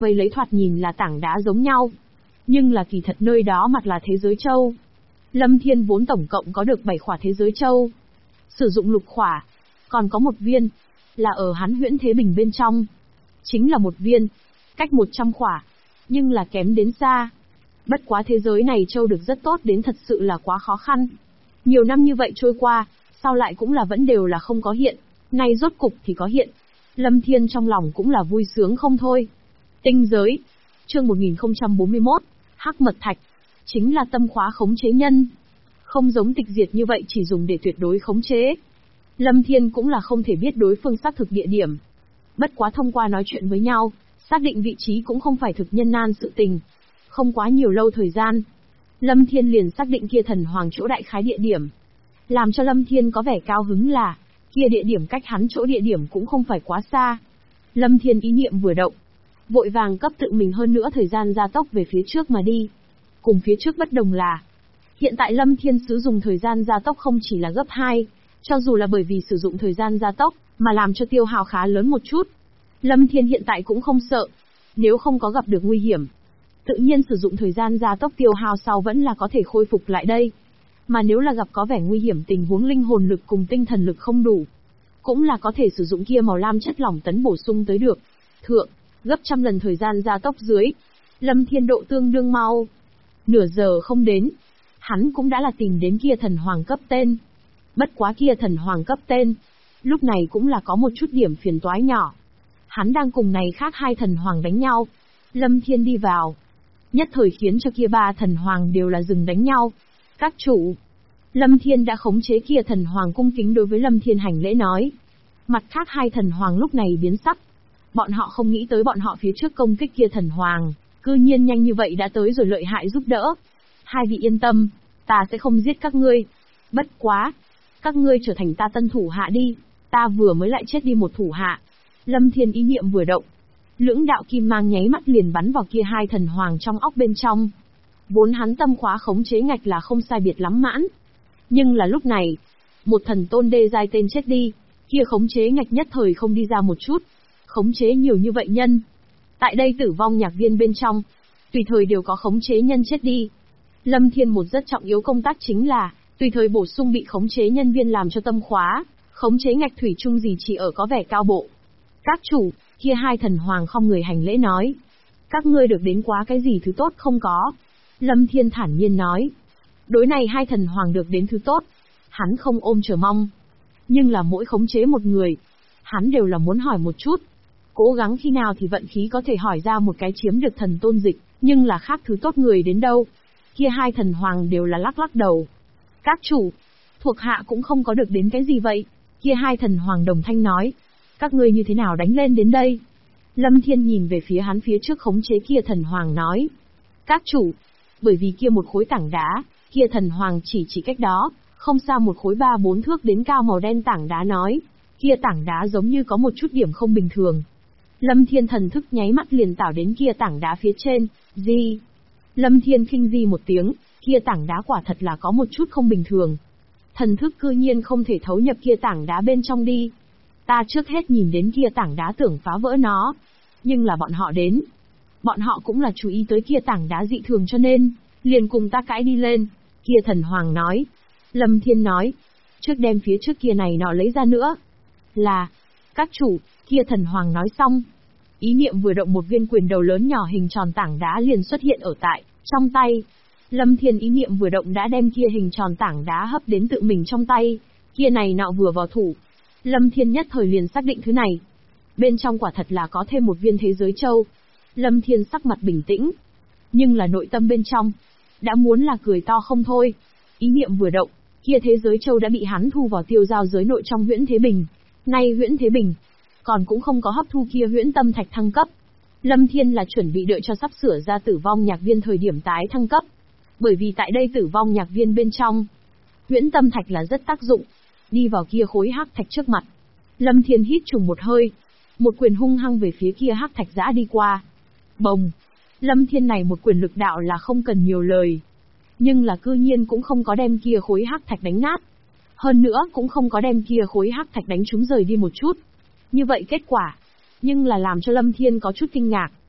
vây lấy thoạt nhìn là tảng đá giống nhau. Nhưng là kỳ thật nơi đó mặt là thế giới châu. Lâm Thiên vốn tổng cộng có được 7 khỏa thế giới châu. Sử dụng lục khỏa. Còn có một viên. Là ở hắn huyễn thế bình bên trong. Chính là một viên. Cách 100 khỏa. Nhưng là kém đến xa. Bất quá thế giới này châu được rất tốt đến thật sự là quá khó khăn. Nhiều năm như vậy trôi qua, sau lại cũng là vẫn đều là không có hiện. Nay rốt cục thì có hiện. Lâm Thiên trong lòng cũng là vui sướng không thôi. Tinh giới. Chương 1041. Hắc mật thạch. Chính là tâm khóa khống chế nhân. Không giống tịch diệt như vậy chỉ dùng để tuyệt đối khống chế. Lâm Thiên cũng là không thể biết đối phương xác thực địa điểm. Bất quá thông qua nói chuyện với nhau, xác định vị trí cũng không phải thực nhân nan sự tình. Không quá nhiều lâu thời gian, Lâm Thiên liền xác định kia thần hoàng chỗ đại khái địa điểm. Làm cho Lâm Thiên có vẻ cao hứng là, kia địa điểm cách hắn chỗ địa điểm cũng không phải quá xa. Lâm Thiên ý niệm vừa động, vội vàng cấp tự mình hơn nữa thời gian gia tốc về phía trước mà đi. Cùng phía trước bất đồng là, hiện tại Lâm Thiên sử dụng thời gian gia tốc không chỉ là gấp 2, cho dù là bởi vì sử dụng thời gian gia tốc, mà làm cho tiêu hao khá lớn một chút. Lâm Thiên hiện tại cũng không sợ, nếu không có gặp được nguy hiểm. Tự nhiên sử dụng thời gian gia tốc tiêu hao sau vẫn là có thể khôi phục lại đây. Mà nếu là gặp có vẻ nguy hiểm tình huống linh hồn lực cùng tinh thần lực không đủ, cũng là có thể sử dụng kia màu lam chất lỏng tấn bổ sung tới được. Thượng, gấp trăm lần thời gian gia tốc dưới, Lâm Thiên độ tương đương mau. Nửa giờ không đến, hắn cũng đã là tìm đến kia thần hoàng cấp tên. Bất quá kia thần hoàng cấp tên, lúc này cũng là có một chút điểm phiền toái nhỏ. Hắn đang cùng này khác 2 thần hoàng đánh nhau. Lâm Thiên đi vào, nhất thời khiến cho kia 3 thần hoàng đều là dừng đánh nhau. Các chủ, Lâm Thiên đã khống chế kia thần hoàng cung kính đối với Lâm Thiên hành lễ nói. Mặt khác 2 thần hoàng lúc này biến sắc. Bọn họ không nghĩ tới bọn họ phía trước công kích kia thần hoàng, cư nhiên nhanh như vậy đã tới rồi lợi hại giúp đỡ. 2 vị yên tâm, ta sẽ không giết các ngươi. Bất quá, các ngươi trở thành ta tân thủ hạ đi, ta vừa mới lại chết đi một thủ hạ. Lâm Thiên ý niệm vừa động, lưỡng đạo kim mang nháy mắt liền bắn vào kia 2 thần hoàng trong óc bên trong. Vốn hắn tâm khóa khống chế ngạch là không sai biệt lắm mãn. Nhưng là lúc này, một thần tôn đê giai tên chết đi, kia khống chế ngạch nhất thời không đi ra một chút. Khống chế nhiều như vậy nhân. Tại đây tử vong nhạc viên bên trong, tùy thời đều có khống chế nhân chết đi. Lâm Thiên một rất trọng yếu công tác chính là, tùy thời bổ sung bị khống chế nhân viên làm cho tâm khóa, khống chế ngạch thủy chung gì chỉ ở có vẻ cao bộ. Các chủ, kia 2 thần hoàng không người hành lễ nói. Các ngươi được đến quá cái gì thứ tốt không có? Lâm Thiên thản nhiên nói. Đối này 2 thần hoàng được đến thứ tốt, hắn không ôm chờ mong. Nhưng là mỗi khống chế một người, hắn đều là muốn hỏi một chút. Cố gắng khi nào thì vận khí có thể hỏi ra một cái chiếm được thần tôn dịch, nhưng là khác thứ tốt người đến đâu. Kia 2 thần hoàng đều là lắc lắc đầu. Các chủ, thuộc hạ cũng không có được đến cái gì vậy. Kia 2 thần hoàng đồng thanh nói. Các ngươi như thế nào đánh lên đến đây? Lâm Thiên nhìn về phía hắn phía trước khống chế kia thần hoàng nói. Các chủ, bởi vì kia một khối tảng đá, kia thần hoàng chỉ cách đó, không xa một khối 3-4 thước đến cao màu đen tảng đá nói. Kia tảng đá giống như có một chút điểm không bình thường. Lâm Thiên thần thức nháy mắt liền tảo đến kia tảng đá phía trên, di. Lâm Thiên khinh di một tiếng, kia tảng đá quả thật là có một chút không bình thường. Thần thức cư nhiên không thể thấu nhập kia tảng đá bên trong đi. Ta trước hết nhìn đến kia tảng đá tưởng phá vỡ nó. Nhưng là bọn họ đến. Bọn họ cũng là chú ý tới kia tảng đá dị thường cho nên, liền cùng ta cãi đi lên. Kia thần hoàng nói. Lâm Thiên nói. Trước đem phía trước kia này nọ lấy ra nữa. Là. Các chủ, kia thần hoàng nói xong. Ý niệm vừa động một viên quyền đầu lớn nhỏ hình tròn tảng đá liền xuất hiện ở trong tay. Lâm Thiên ý niệm vừa động đã đem kia hình tròn tảng đá hấp đến tự mình trong tay. Kia này nọ vừa vào thủ. Lâm Thiên nhất thời liền xác định thứ này. Bên trong quả thật là có thêm một viên thế giới châu. Lâm Thiên sắc mặt bình tĩnh. Nhưng là nội tâm bên trong, đã muốn là cười to không thôi. Ý niệm vừa động, kia thế giới châu đã bị hắn thu vào tiêu giao giới nội trong huyễn thế bình. Nay huyễn thế bình, còn cũng không có hấp thu kia huyễn tâm thạch thăng cấp. Lâm Thiên là chuẩn bị đợi cho sắp sửa ra tử vong nhạc viên thời điểm tái thăng cấp. Bởi vì tại đây tử vong nhạc viên bên trong, huyễn tâm thạch là rất tác dụng. Đi vào kia khối hắc thạch trước mặt. Lâm Thiên hít trùng một hơi. Một quyền hung hăng về phía kia hắc thạch giã đi qua. Bồng. Lâm Thiên này một quyền lực đạo là không cần nhiều lời. Nhưng là cư nhiên cũng không có đem kia khối hắc thạch đánh nát. Hơn nữa cũng không có đem kia khối hắc thạch đánh trúng rời đi một chút. Như vậy kết quả. Nhưng là làm cho Lâm Thiên có chút kinh ngạc.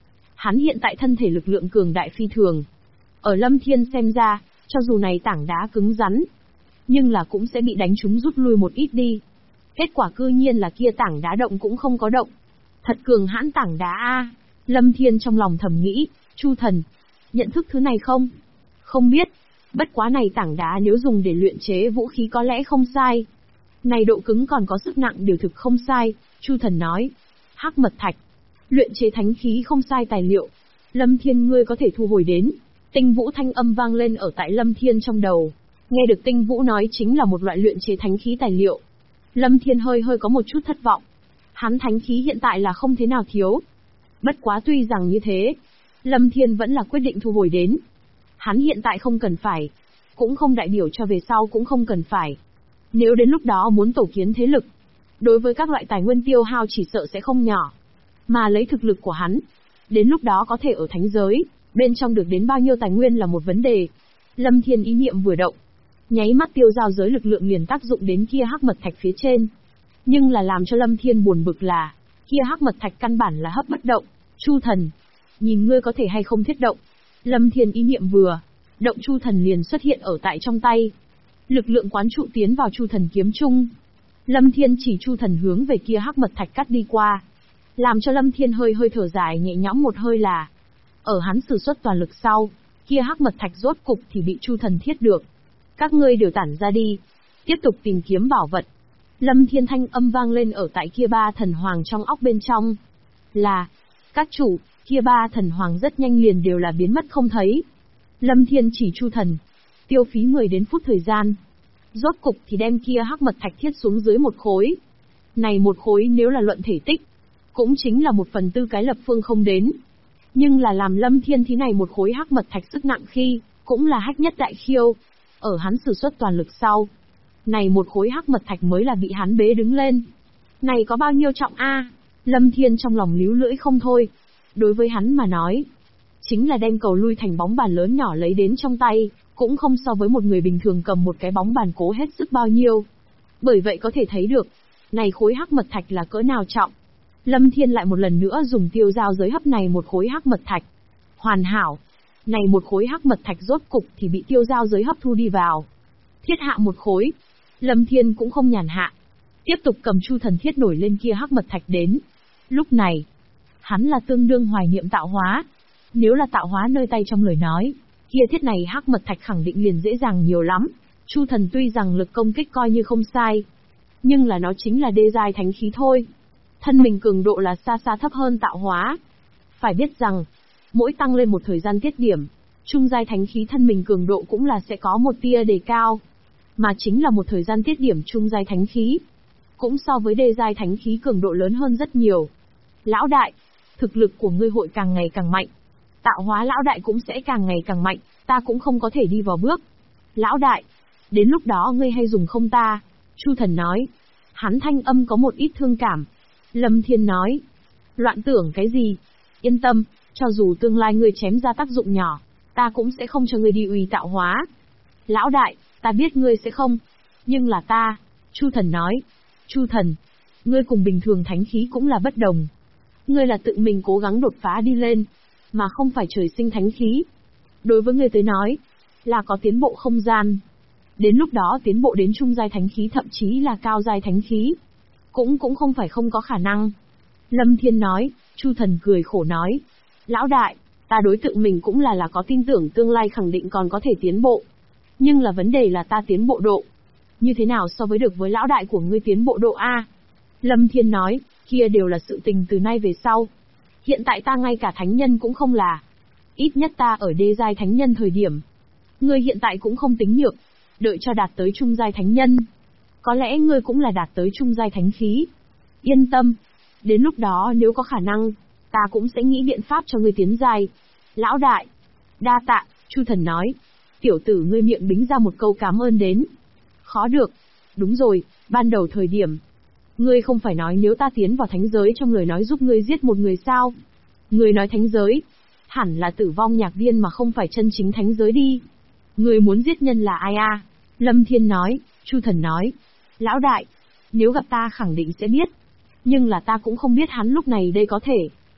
Hắn hiện tại thân thể lực lượng cường đại phi thường. Ở Lâm Thiên xem ra, cho dù này tảng đá cứng rắn, nhưng là cũng sẽ bị đánh trúng rút lui một ít đi. Kết quả cư nhiên là kia tảng đá động cũng không có động. Thật cường hãn tảng đá a. Lâm Thiên trong lòng thầm nghĩ, Chu Thần, nhận thức thứ này không? Không biết, bất quá này tảng đá nếu dùng để luyện chế vũ khí có lẽ không sai. Này độ cứng còn có sức nặng đều thực không sai, Chu Thần nói. Hắc mật thạch, luyện chế thánh khí không sai tài liệu. Lâm Thiên ngươi có thể thu hồi đến. Tinh Vũ thanh âm vang lên ở tại Lâm Thiên trong đầu. Nghe được Tinh Vũ nói chính là một loại luyện chế thánh khí tài liệu. Lâm Thiên hơi có một chút thất vọng. Hắn thánh khí hiện tại là không thế nào thiếu. Bất quá tuy rằng như thế, Lâm Thiên vẫn là quyết định thu hồi đến. Hắn hiện tại không cần phải, cũng không đại biểu cho về sau cũng không cần phải. Nếu đến lúc đó muốn tổ kiến thế lực, đối với các loại tài nguyên tiêu hao chỉ sợ sẽ không nhỏ. Mà lấy thực lực của hắn, đến lúc đó có thể ở thánh giới, bên trong được đến bao nhiêu tài nguyên là một vấn đề. Lâm Thiên ý niệm vừa động, nháy mắt tiêu giao giới lực lượng liền tác dụng đến kia hắc mật thạch phía trên. Nhưng là làm cho Lâm Thiên buồn bực là, kia hắc mật thạch căn bản là hấp bất động. Chu Thần, nhìn ngươi có thể hay không thiết động. Lâm Thiên ý niệm vừa động, Chu Thần liền xuất hiện ở tại trong tay. Lực lượng quán trụ tiến vào Chu Thần kiếm trung. Lâm Thiên chỉ Chu Thần hướng về kia hắc mật thạch cắt đi qua. Làm cho Lâm Thiên hơi thở dài nhẹ nhõm một hơi là, ở hắn sử xuất toàn lực sau, kia hắc mật thạch rốt cục thì bị Chu Thần thiết được. Các ngươi đều tản ra đi, tiếp tục tìm kiếm bảo vật. Lâm Thiên thanh âm vang lên ở tại kia ba thần hoàng trong óc bên trong. Là, các chủ, kia ba thần hoàng rất nhanh liền đều là biến mất không thấy. Lâm Thiên chỉ Chu Thần, tiêu phí 10 đến phút thời gian. Rốt cục thì đem kia hắc mật thạch thiết xuống dưới một khối. Này một khối nếu là luận thể tích, cũng chính là 1/4 cái lập phương không đến. Nhưng là làm Lâm Thiên thế này một khối hắc mật thạch sức nặng khi, cũng là hách nhất đại khiêu. Ở hắn sử xuất toàn lực sau, này một khối hắc mật thạch mới là bị hắn bế đứng lên. Này có bao nhiêu trọng a? Lâm Thiên trong lòng líu lưỡi không thôi. Đối với hắn mà nói, chính là đem cầu lui thành bóng bàn lớn nhỏ lấy đến trong tay, cũng không so với một người bình thường cầm một cái bóng bàn cố hết sức bao nhiêu. Bởi vậy có thể thấy được, này khối hắc mật thạch là cỡ nào trọng. Lâm Thiên lại một lần nữa dùng tiêu giao giới hấp này một khối hắc mật thạch. Hoàn hảo. Này một khối hắc mật thạch rốt cục thì bị tiêu giao giới hấp thu đi vào. Thiết hạ một khối. Lâm Thiên cũng không nhàn hạ. Tiếp tục cầm Chu Thần thiết nổi lên kia hắc mật thạch đến. Lúc này, hắn là tương đương hoài niệm tạo hóa. Nếu là tạo hóa nơi tay trong lời nói, kia thiết này hắc mật thạch khẳng định liền dễ dàng nhiều lắm. Chu Thần tuy rằng lực công kích coi như không sai, nhưng là nó chính là đê giai thánh khí thôi. Thân mình cường độ là xa thấp hơn tạo hóa. Phải biết rằng, mỗi tăng lên một thời gian tiết điểm, trung giai thánh khí thân mình cường độ cũng là sẽ có một tia đề cao. Mà chính là một thời gian tiết điểm trung giai thánh khí, cũng so với đê giai thánh khí cường độ lớn hơn rất nhiều. Lão đại, thực lực của ngươi hội càng ngày càng mạnh. Tạo hóa lão đại cũng sẽ càng ngày càng mạnh, ta cũng không có thể đi vào bước. Lão đại, đến lúc đó ngươi hay dùng không ta? Chu Thần nói. Hắn thanh âm có một ít thương cảm. Lâm Thiên nói. Loạn tưởng cái gì? Yên tâm, cho dù tương lai ngươi chém ra tác dụng nhỏ, ta cũng sẽ không cho ngươi đi uy tạo hóa. Lão đại, ta biết ngươi sẽ không. Nhưng là ta. Chu Thần nói. Chu Thần, ngươi cùng bình thường thánh khí cũng là bất đồng. Ngươi là tự mình cố gắng đột phá đi lên, mà không phải trời sinh thánh khí. Đối với ngươi tới nói, là có tiến bộ không gian. Đến lúc đó tiến bộ đến trung giai thánh khí thậm chí là cao giai thánh khí, cũng không phải không có khả năng. Lâm Thiên nói. Chu Thần cười khổ nói. Lão đại, ta đối tượng mình cũng là có tin tưởng tương lai khẳng định còn có thể tiến bộ. Nhưng là vấn đề là ta tiến bộ độ. Như thế nào so với được với lão đại của ngươi tiến bộ độ A? Lâm Thiên nói, kia đều là sự tình từ nay về sau. Hiện tại ta ngay cả thánh nhân cũng không là. Ít nhất ta ở đê giai thánh nhân thời điểm. Ngươi hiện tại cũng không tính nhược. Đợi cho đạt tới trung giai thánh nhân, có lẽ ngươi cũng là đạt tới trung giai thánh khí. Yên tâm. Đến lúc đó nếu có khả năng, ta cũng sẽ nghĩ biện pháp cho ngươi tiến giai. Lão đại. Đa tạ, Chu Thần nói. Tiểu tử ngươi miệng bính ra một câu cảm ơn đến. Khó được. Đúng rồi, ban đầu thời điểm, ngươi không phải nói nếu ta tiến vào thánh giới trong lời nói giúp ngươi giết một người sao? Ngươi nói thánh giới, hẳn là tử vong nhạc viên mà không phải chân chính thánh giới đi. Ngươi muốn giết nhân là ai a? Lâm Thiên nói. Chu Thần nói. Lão đại, nếu gặp ta khẳng định sẽ biết. Nhưng là ta cũng không biết hắn lúc này đây có thể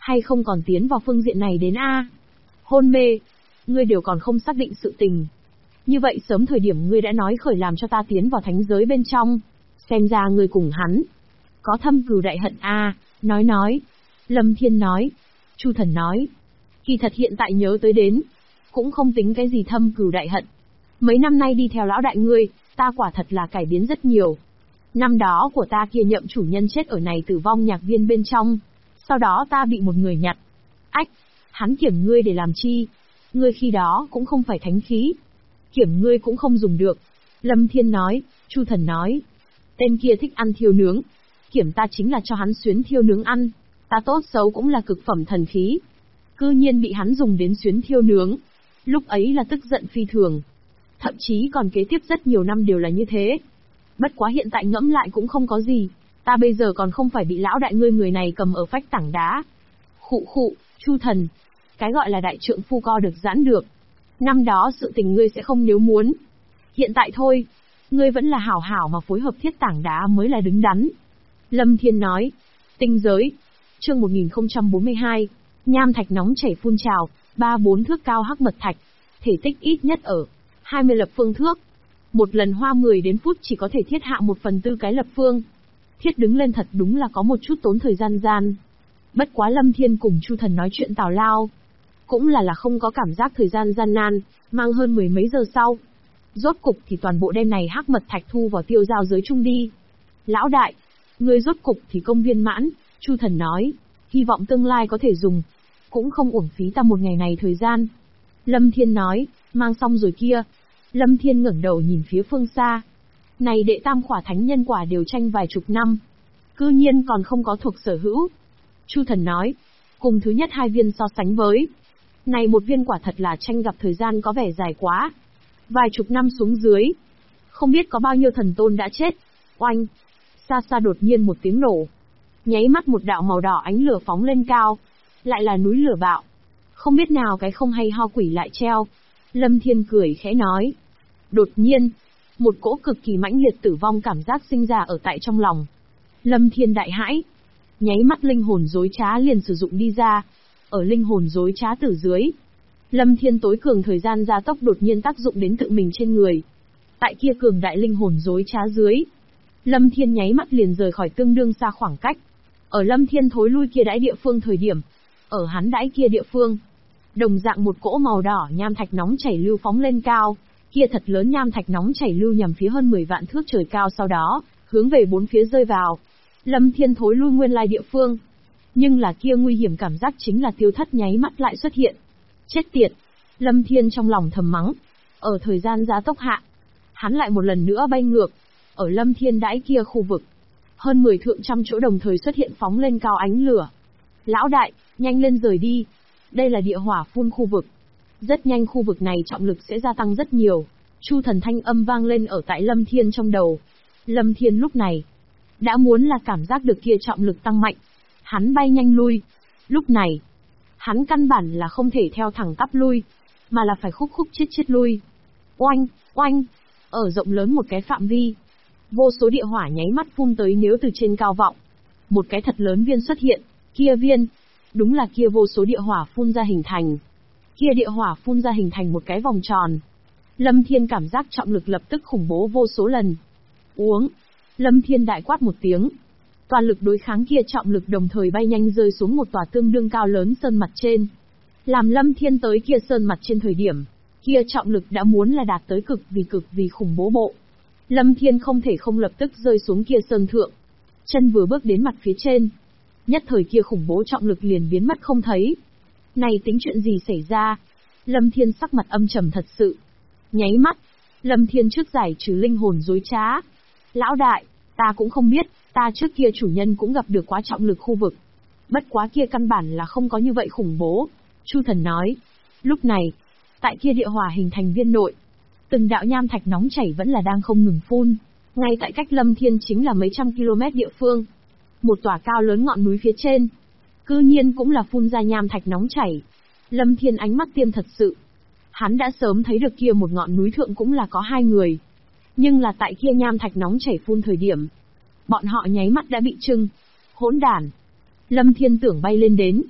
hay không còn tiến vào phương diện này đến a? Hôn mê, ngươi đều còn không xác định sự tình. Như vậy sớm thời điểm ngươi đã nói khởi làm cho ta tiến vào thánh giới bên trong, xem ra ngươi cùng hắn có thâm cừu đại hận a, nói. Lâm Thiên nói. Chu Thần nói, kỳ thật hiện tại nhớ tới đến, cũng không tính cái gì thâm cừu đại hận. Mấy năm nay đi theo lão đại ngươi, ta quả thật là cải biến rất nhiều. Năm đó của ta kia nhậm chủ nhân chết ở này tử vong nhạc viên bên trong, sau đó ta bị một người nhặt. Ách, hắn kiểm ngươi để làm chi? Ngươi khi đó cũng không phải thánh khí. Kiểm ngươi cũng không dùng được. Lâm Thiên nói. Chu Thần nói, tên kia thích ăn thiêu nướng. Kiểm ta chính là cho hắn xuyến thiêu nướng ăn. Ta tốt xấu cũng là cực phẩm thần khí. Cư nhiên bị hắn dùng đến xuyến thiêu nướng. Lúc ấy là tức giận phi thường. Thậm chí còn kế tiếp rất nhiều năm đều là như thế. Bất quá hiện tại ngẫm lại cũng không có gì. Ta bây giờ còn không phải bị lão đại ngươi người này cầm ở phách tảng đá. Khụ, Chu Thần. Cái gọi là đại trượng phu co được giãn được. Năm đó sự tình ngươi sẽ không nếu muốn. Hiện tại thôi. Ngươi vẫn là hảo hảo mà phối hợp thiết tảng đá mới là đứng đắn. Lâm Thiên nói. Tinh giới. Chương 1042. Nham thạch nóng chảy phun trào. 3-4 thước cao hắc mật thạch. Thể tích ít nhất ở 20 lập phương thước. Một lần hoa 10 đến phút chỉ có thể thiết hạ 1/4 cái lập phương. Thiết đứng lên thật đúng là có một chút tốn thời gian. Bất quá Lâm Thiên cùng Chu Thần nói chuyện tào lao. Cũng là không có cảm giác thời gian gian nan, mang hơn 10 mấy giờ sau. Rốt cục thì toàn bộ đêm này hắc mật thạch thu vào tiêu giao giới chung đi. Lão đại, ngươi rốt cục thì công viên mãn, Chu Thần nói, hy vọng tương lai có thể dùng. Cũng không uổng phí ta một ngày này thời gian. Lâm Thiên nói, mang xong rồi kia. Lâm Thiên ngẩng đầu nhìn phía phương xa. Này đệ tam khỏa thánh nhân quả đều tranh vài chục năm. Cư nhiên còn không có thuộc sở hữu. Chu Thần nói, cùng thứ nhất 2 viên so sánh với. Này một viên quả thật là tranh gặp thời gian có vẻ dài quá. Vài chục năm xuống dưới. Không biết có bao nhiêu thần tôn đã chết. Oanh! Xa xa đột nhiên một tiếng nổ. Nháy mắt một đạo màu đỏ ánh lửa phóng lên cao. Lại là núi lửa bạo. Không biết nào cái không hay ho quỷ lại treo. Lâm Thiên cười khẽ nói. Đột nhiên, một cỗ cực kỳ mãnh liệt tử vong cảm giác sinh ra ở tại trong lòng. Lâm Thiên đại hãi. Nháy mắt linh hồn dối trá liền sử dụng đi ra. Ở linh hồn dối trá từ dưới. Lâm Thiên tối cường thời gian gia tốc đột nhiên tác dụng đến tự mình trên người. Tại kia cường đại linh hồn dối trá dưới. Lâm Thiên nháy mắt liền rời khỏi tương đương xa khoảng cách. Ở Lâm Thiên thối lui kia đãi địa phương thời điểm. Ở hắn đãi kia địa phương. Đồng dạng một cỗ màu đỏ nham thạch nóng chảy lưu phóng lên cao. Kia thật lớn nham thạch nóng chảy lưu nhằm phía hơn 10 vạn thước trời cao sau đó, hướng về bốn phía rơi vào. Lâm Thiên thối lui nguyên lai địa phương. Nhưng là kia nguy hiểm cảm giác chính là tiêu thất nháy mắt lại xuất hiện. Chết tiệt! Lâm Thiên trong lòng thầm mắng. Ở thời gian giá tốc hạ, hắn lại một lần nữa bay ngược. Ở Lâm Thiên đãi kia khu vực, hơn 10 thượng trăm chỗ đồng thời xuất hiện phóng lên cao ánh lửa. Lão đại, nhanh lên rời đi. Đây là địa hỏa phun khu vực. Rất nhanh khu vực này trọng lực sẽ gia tăng rất nhiều. Chu Thần thanh âm vang lên ở tại Lâm Thiên trong đầu. Lâm Thiên lúc này đã muốn là cảm giác được kia trọng lực tăng mạnh. Hắn bay nhanh lui. Lúc này, hắn căn bản là không thể theo thẳng tắp lui, mà là phải khúc chết lui. Oanh! Ở rộng lớn một cái phạm vi, vô số địa hỏa nháy mắt phun tới nếu từ trên cao vọng. Một cái thật lớn viên xuất hiện, kia viên, đúng là kia vô số địa hỏa phun ra hình thành. Kia địa hỏa phun ra hình thành một cái vòng tròn. Lâm Thiên cảm giác trọng lực lập tức khủng bố vô số lần. Uống! Lâm Thiên đại quát một tiếng. Toàn lực đối kháng kia trọng lực đồng thời bay nhanh rơi xuống một tòa tương đương cao lớn sơn mặt trên. Làm Lâm Thiên tới kia sơn mặt trên thời điểm, kia trọng lực đã muốn là đạt tới cực vì khủng bố bộ. Lâm Thiên không thể không lập tức rơi xuống kia sơn thượng. Chân vừa bước đến mặt phía trên, nhất thời kia khủng bố trọng lực liền biến mất không thấy. Này tính chuyện gì xảy ra? Lâm Thiên sắc mặt âm trầm thật sự. Nháy mắt, Lâm Thiên trước giải trừ linh hồn dối trá. Lão đại, ta cũng không biết, ta trước kia chủ nhân cũng gặp được quá trọng lực khu vực. Bất quá kia căn bản là không có như vậy khủng bố. Chu Thần nói. Lúc này, tại kia địa hỏa hình thành viên nội, từng đạo nham thạch nóng chảy vẫn là đang không ngừng phun. Ngay tại cách Lâm Thiên chính là mấy trăm km địa phương. Một tòa cao lớn ngọn núi phía trên, cư nhiên cũng là phun ra nham thạch nóng chảy. Lâm Thiên ánh mắt tiêm thật sự. Hắn đã sớm thấy được kia một ngọn núi thượng cũng là có 2 người. Nhưng là tại kia nham thạch nóng chảy phun thời điểm, bọn họ nháy mắt đã bị trưng. Hỗn đản! Lâm Thiên tưởng bay lên đến.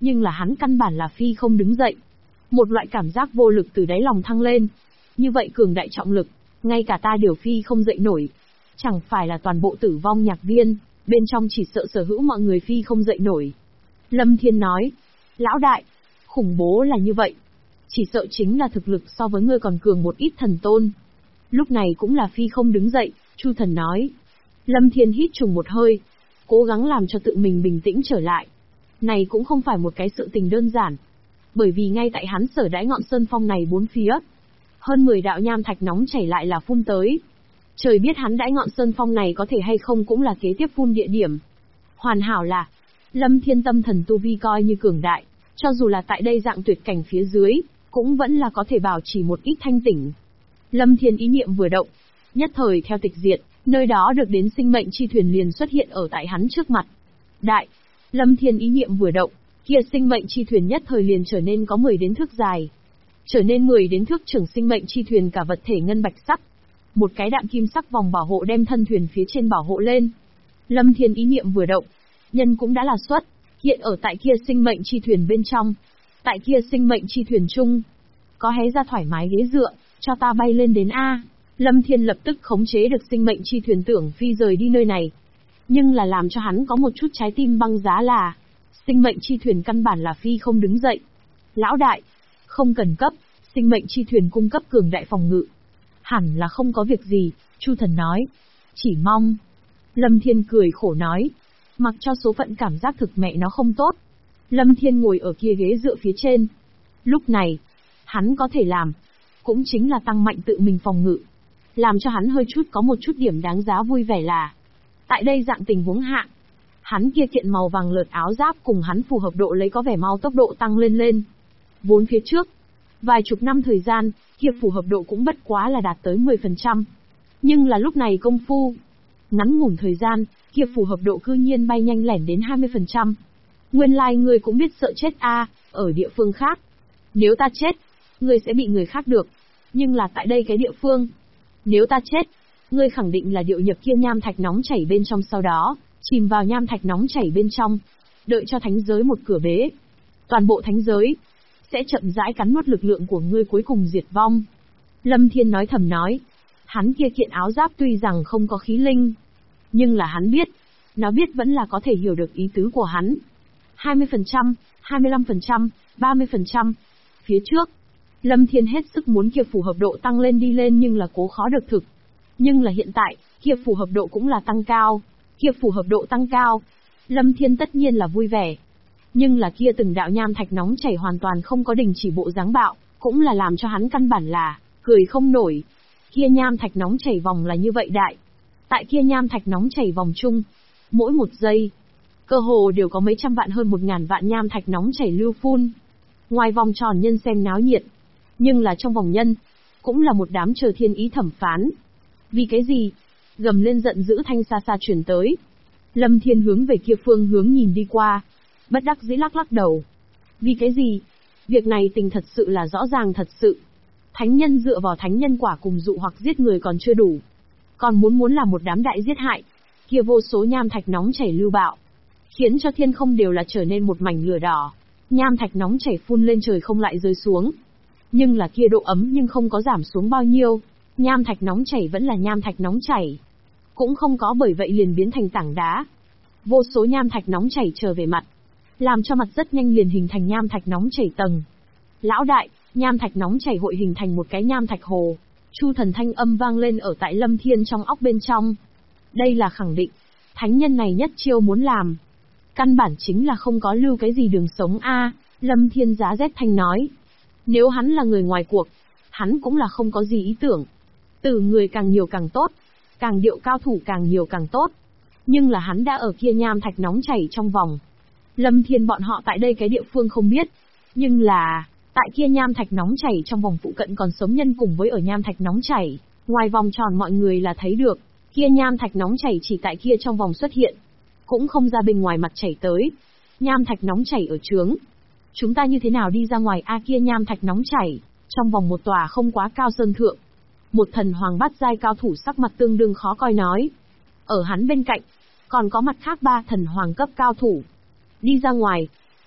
Nhưng là hắn căn bản là phi không đứng dậy. Một loại cảm giác vô lực từ đáy lòng thăng lên. Như vậy cường đại trọng lực, ngay cả ta đều phi không dậy nổi. Chẳng phải là toàn bộ Tử Vong Nhạc Viên, bên trong chỉ sợ sở hữu mọi người phi không dậy nổi. Lâm Thiên nói, lão đại, khủng bố là như vậy. Chỉ sợ chính là thực lực so với ngươi còn cường một ít thần tôn. Lúc này cũng là phi không đứng dậy, Chu Thần nói. Lâm Thiên hít trùng một hơi, cố gắng làm cho tự mình bình tĩnh trở lại. Này cũng không phải một cái sự tình đơn giản. Bởi vì ngay tại hắn sở đãi ngọn sơn phong này bốn phía, hơn 10 đạo nham thạch nóng chảy lại là phun tới. Trời biết hắn đãi ngọn sơn phong này có thể hay không cũng là kế tiếp phun địa điểm. Hoàn hảo là, Lâm Thiên tâm thần tu vi coi như cường đại, cho dù là tại đây dạng tuyệt cảnh phía dưới, cũng vẫn là có thể bảo trì một ít thanh tỉnh. Lâm Thiên ý niệm vừa động, nhất thời theo tịch diệt, nơi đó được đến sinh mệnh chi thuyền liền xuất hiện ở tại hắn trước mặt. Đại, Lâm Thiên ý niệm vừa động, kia sinh mệnh chi thuyền nhất thời liền trở nên có 10 đến thước dài. Trở nên 10 đến thước trưởng sinh mệnh chi thuyền cả vật thể ngân bạch sắc. Một cái đạm kim sắc vòng bảo hộ đem thân thuyền phía trên bảo hộ lên. Lâm Thiên ý niệm vừa động, nhân cũng đã là xuất, hiện ở tại kia sinh mệnh chi thuyền bên trong. Tại kia sinh mệnh chi thuyền chung, có hé ra thoải mái ghế dựa, cho ta bay lên đến A. Lâm Thiên lập tức khống chế được sinh mệnh chi thuyền tưởng phi rời đi nơi này. Nhưng là làm cho hắn có một chút trái tim băng giá là, sinh mệnh chi thuyền căn bản là phi không đứng dậy. Lão đại, không cần cấp, sinh mệnh chi thuyền cung cấp cường đại phòng ngự. Hẳn là không có việc gì, Chu Thần nói. Chỉ mong. Lâm Thiên cười khổ nói. Mặc cho số phận cảm giác thực mẹ nó không tốt. Lâm Thiên ngồi ở kia ghế dựa phía trên. Lúc này, hắn có thể làm, cũng chính là tăng mạnh tự mình phòng ngự. Làm cho hắn hơi chút có một chút điểm đáng giá vui vẻ là, tại đây dạng tình huống hạ, hắn kia kiện màu vàng lợt áo giáp cùng hắn phù hợp độ lấy có vẻ mau tốc độ tăng lên. Vốn phía trước, vài chục năm thời gian, kia phù hợp độ cũng bất quá là đạt tới 10%. Nhưng là lúc này công phu, ngắn ngủn thời gian, kia phù hợp độ cư nhiên bay nhanh lẻn đến 20%. Nguyên lai ngươi cũng biết sợ chết a, ở địa phương khác. Nếu ta chết, ngươi sẽ bị người khác được. Nhưng là tại đây cái địa phương, nếu ta chết, ngươi khẳng định là điệu nhập kia nham thạch nóng chảy bên trong sau đó, chìm vào nham thạch nóng chảy bên trong, đợi cho thánh giới một cửa bế. Toàn bộ thánh giới sẽ chậm rãi cắn nuốt lực lượng của ngươi cuối cùng diệt vong. Lâm Thiên nói thầm nói, hắn kia kiện áo giáp tuy rằng không có khí linh, nhưng là hắn biết, nó biết vẫn là có thể hiểu được ý tứ của hắn. 20%, 25%, 30%. Phía trước, Lâm Thiên hết sức muốn kia phù hợp độ tăng lên đi lên nhưng là cố khó được thực. Nhưng là hiện tại, kia phù hợp độ cũng là tăng cao. Kia phù hợp độ tăng cao, Lâm Thiên tất nhiên là vui vẻ. Nhưng là kia từng đạo nham thạch nóng chảy hoàn toàn không có đình chỉ bộ dáng bạo, cũng là làm cho hắn căn bản là cười không nổi. Kia nham thạch nóng chảy vòng là như vậy đại. Tại kia nham thạch nóng chảy vòng chung, mỗi một giây, cơ hồ đều có mấy trăm vạn hơn 1000 vạn nham thạch nóng chảy lưu phun. Ngoài vòng tròn nhân xem náo nhiệt, nhưng là trong vòng nhân, cũng là một đám chờ thiên ý thẩm phán. Vì cái gì? Gầm lên giận dữ thanh xa xa chuyển tới. Lâm Thiên hướng về kia phương hướng nhìn đi qua, bất đắc dĩ lắc lắc đầu. Vì cái gì? Việc này tình thật sự là rõ ràng thật sự. Thánh nhân dựa vào thánh nhân quả cùng dụ hoặc giết người còn chưa đủ. Còn muốn là một đám đại giết hại. Kia vô số nham thạch nóng chảy lưu bạo, khiến cho thiên không đều là trở nên một mảnh lửa đỏ. Nham thạch nóng chảy phun lên trời không lại rơi xuống. Nhưng là kia độ ấm nhưng không có giảm xuống bao nhiêu. Nham thạch nóng chảy vẫn là nham thạch nóng chảy. Cũng không có bởi vậy liền biến thành tảng đá. Vô số nham thạch nóng chảy trở về mặt, làm cho mặt rất nhanh liền hình thành nham thạch nóng chảy tầng. Lão đại, nham thạch nóng chảy hội hình thành một cái nham thạch hồ. Chu Thần thanh âm vang lên ở tại Lâm Thiên trong óc bên trong. Đây là khẳng định, thánh nhân này nhất chiêu muốn làm. Căn bản chính là không có lưu cái gì đường sống a. Lâm Thiên giá rét thanh nói. Nếu hắn là người ngoài cuộc, hắn cũng là không có gì ý tưởng. Từ người càng nhiều càng tốt, càng điệu cao thủ càng nhiều càng tốt. Nhưng là hắn đã ở kia nham thạch nóng chảy trong vòng. Lâm Thiên bọn họ tại đây cái địa phương không biết. Nhưng là, tại kia nham thạch nóng chảy trong vòng phụ cận còn sống nhân cùng với ở nham thạch nóng chảy. Ngoài vòng tròn mọi người là thấy được, kia nham thạch nóng chảy chỉ tại kia trong vòng xuất hiện. Cũng không ra bên ngoài mặt chảy tới. Nham thạch nóng chảy ở trướng. Chúng ta như thế nào đi ra ngoài a kia nham thạch nóng chảy, trong vòng một tòa không quá cao sơn thượng. Một thần hoàng bát giai cao thủ sắc mặt tương đương khó coi nói. Ở hắn bên cạnh, còn có mặt khác 3 thần hoàng cấp cao thủ. Đi ra ngoài,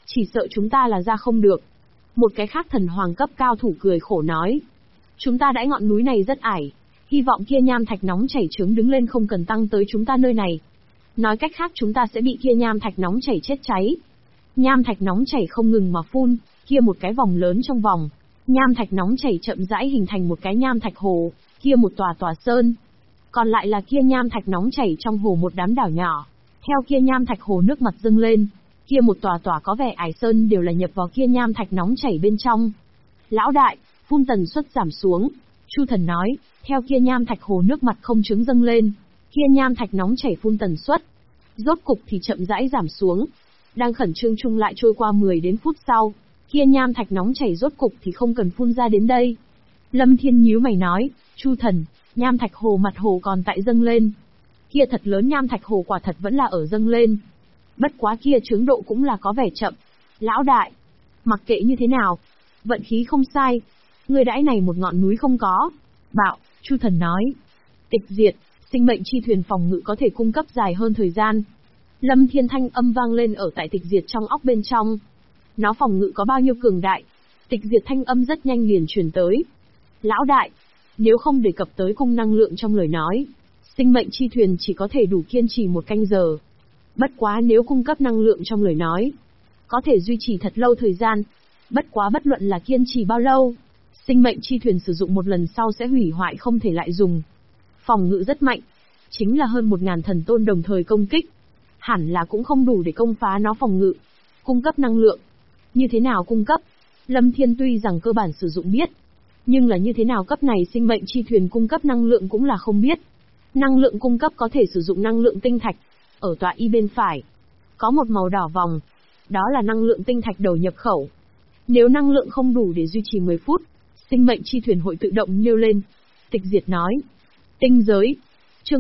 Chỉ sợ chúng ta là ra không được. Một cái khác thần hoàng cấp cao thủ cười khổ nói. Chúng ta đãi ngọn núi này rất ải, hy vọng kia nham thạch nóng chảy trướng đứng lên không cần tăng tới chúng ta nơi này. Nói cách khác chúng ta sẽ bị kia nham thạch nóng chảy chết cháy. Nham thạch nóng chảy không ngừng mà phun, kia một cái vòng lớn trong vòng. Nham thạch nóng chảy chậm rãi hình thành một cái nham thạch hồ, kia một tòa sơn. Còn lại là kia nham thạch nóng chảy trong hồ một đám đảo nhỏ. Theo kia nham thạch hồ nước mặt dâng lên, kia một tòa có vẻ ải sơn đều là nhập vào kia nham thạch nóng chảy bên trong. Lão đại, phun tần suất giảm xuống. Chu thần nói, theo kia nham thạch hồ nước mặt không chứng dâng lên, kia nham thạch nóng chảy phun tần suất. Rốt cục thì chậm rãi giảm xuống. Đang khẩn trương chung lại trôi qua 10 đến phút sau, kia nham thạch nóng chảy rốt cục thì không cần phun ra đến đây. Lâm Thiên nhíu mày nói, Chu thần, nham thạch hồ mặt hồ còn tại dâng lên. Kia thật lớn nham thạch hồ quả thật vẫn là ở dâng lên. Bất quá kia chướng độ cũng là có vẻ chậm. Lão đại, mặc kệ như thế nào, vận khí không sai. Người đãi này một ngọn núi không có. Bạo, Chu thần nói. Tịch diệt, sinh mệnh chi thuyền phòng ngự có thể cung cấp dài hơn thời gian. Lâm Thiên thanh âm vang lên ở tại tịch diệt trong óc bên trong. Nó phòng ngự có bao nhiêu cường đại? Tịch diệt thanh âm rất nhanh liền truyền tới. Lão đại, nếu không đề cập tới cung năng lượng trong lời nói, sinh mệnh chi thuyền chỉ có thể đủ kiên trì 1 canh giờ. Bất quá nếu cung cấp năng lượng trong lời nói, có thể duy trì thật lâu thời gian. Bất quá bất luận là kiên trì bao lâu, sinh mệnh chi thuyền sử dụng một lần sau sẽ hủy hoại không thể lại dùng. Phòng ngự rất mạnh, chính là hơn 1000 thần tôn đồng thời công kích. Hẳn là cũng không đủ để công phá nó phòng ngự. Cung cấp năng lượng. Như thế nào cung cấp? Lâm Thiên tuy rằng cơ bản sử dụng biết, nhưng là như thế nào cấp này sinh mệnh chi thuyền cung cấp năng lượng cũng là không biết. Năng lượng cung cấp có thể sử dụng năng lượng tinh thạch. Ở tọa y bên phải, có một màu đỏ vòng. Đó là năng lượng tinh thạch đầu nhập khẩu. Nếu năng lượng không đủ để duy trì 10 phút, sinh mệnh chi thuyền hội tự động nêu lên. Tịch diệt nói. Tinh giới. Chương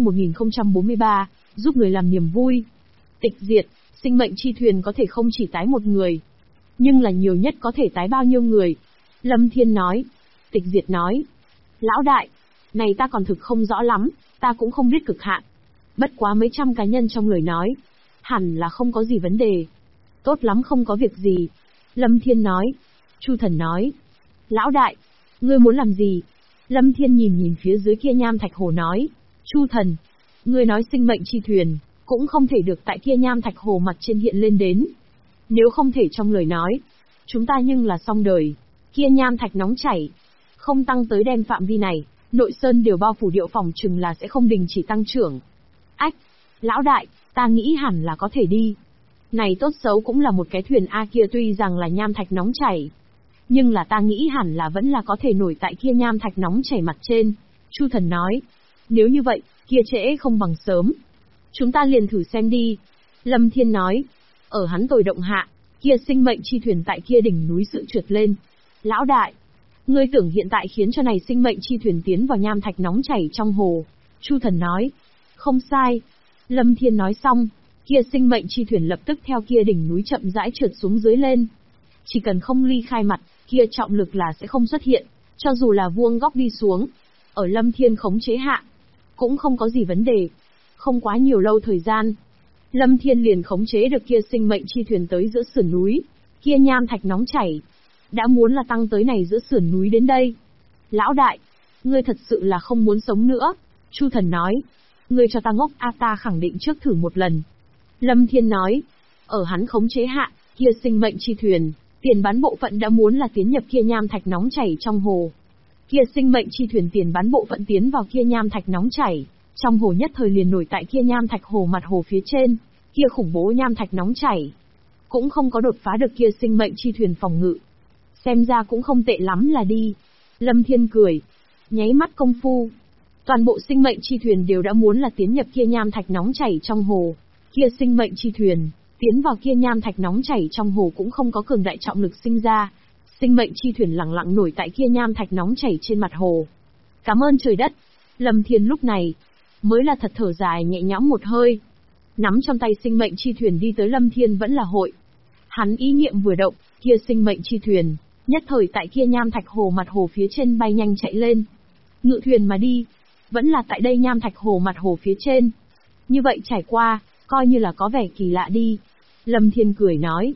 1043, giúp người làm niềm vui. Tịch diệt, sinh mệnh chi thuyền có thể không chỉ tái một người, nhưng là nhiều nhất có thể tái bao nhiêu người? Lâm Thiên nói. Tịch diệt nói. Lão đại, này ta còn thực không rõ lắm, ta cũng không biết cực hạn. Bất quá mấy trăm cá nhân trong lời nói, hẳn là không có gì vấn đề. Tốt lắm không có việc gì. Lâm Thiên nói. Chu thần nói. Lão đại, ngươi muốn làm gì? Lâm Thiên nhìn phía dưới kia nham thạch hồ nói. Chu thần, ngươi nói sinh mệnh chi thuyền, cũng không thể được tại kia nham thạch hồ mặt trên hiện lên đến. Nếu không thể trong lời nói, chúng ta nhưng là xong đời. Kia nham thạch nóng chảy, không tăng tới đem phạm vi này, nội sơn đều bao phủ điệu phòng chừng là sẽ không đình chỉ tăng trưởng. Ách, lão đại, ta nghĩ hẳn là có thể đi. Này tốt xấu cũng là một cái thuyền A kia tuy rằng là nham thạch nóng chảy, nhưng là ta nghĩ hẳn là vẫn là có thể nổi tại kia nham thạch nóng chảy mặt trên. Chu thần nói. Nếu như vậy, kia trễ không bằng sớm. Chúng ta liền thử xem đi. Lâm Thiên nói. Ở hắn tồi động hạ, kia sinh mệnh chi thuyền tại kia đỉnh núi sự trượt lên. Lão đại, ngươi tưởng hiện tại khiến cho này sinh mệnh chi thuyền tiến vào nham thạch nóng chảy trong hồ. Chu thần nói. Không sai. Lâm Thiên nói xong, kia sinh mệnh chi thuyền lập tức theo kia đỉnh núi chậm rãi trượt xuống dưới lên. Chỉ cần không ly khai mặt, kia trọng lực là sẽ không xuất hiện, cho dù là vuông góc đi xuống. Ở Lâm Thiên khống chế hạ, cũng không có gì vấn đề. Không quá nhiều lâu thời gian, Lâm Thiên liền khống chế được kia sinh mệnh chi thuyền tới giữa sườn núi, kia nham thạch nóng chảy. Đã muốn là tăng tới này giữa sườn núi đến đây. Lão đại, ngươi thật sự là không muốn sống nữa. Chu thần nói. Ngươi cho ta ngốc ta khẳng định trước thử một lần. Lâm Thiên nói. Ở hắn khống chế hạ, kia sinh mệnh chi thuyền, tiền bán bộ phận đã muốn là tiến nhập kia nham thạch nóng chảy trong hồ. Kia sinh mệnh chi thuyền tiền bán bộ phận tiến vào kia nham thạch nóng chảy, trong hồ nhất thời liền nổi tại kia nham thạch hồ mặt hồ phía trên, kia khủng bố nham thạch nóng chảy. Cũng không có đột phá được kia sinh mệnh chi thuyền phòng ngự. Xem ra cũng không tệ lắm là đi. Lâm Thiên cười. Nháy mắt công phu, toàn bộ sinh mệnh chi thuyền đều đã muốn là tiến nhập kia nham thạch nóng chảy trong hồ. Kia sinh mệnh chi thuyền tiến vào kia nham thạch nóng chảy trong hồ cũng không có cường đại trọng lực sinh ra. Sinh mệnh chi thuyền lặng lặng nổi tại kia nham thạch nóng chảy trên mặt hồ. Cảm ơn trời đất. Lâm Thiên lúc này mới là thật thở dài nhẹ nhõm một hơi. Nắm trong tay sinh mệnh chi thuyền đi tới Lâm Thiên vẫn là hội. Hắn ý niệm vừa động, kia sinh mệnh chi thuyền nhất thời tại kia nham thạch hồ mặt hồ phía trên bay nhanh chạy lên. Ngự thuyền mà đi, vẫn là tại đây nham thạch hồ mặt hồ phía trên. Như vậy trải qua, coi như là có vẻ kỳ lạ đi. Lâm Thiên cười nói.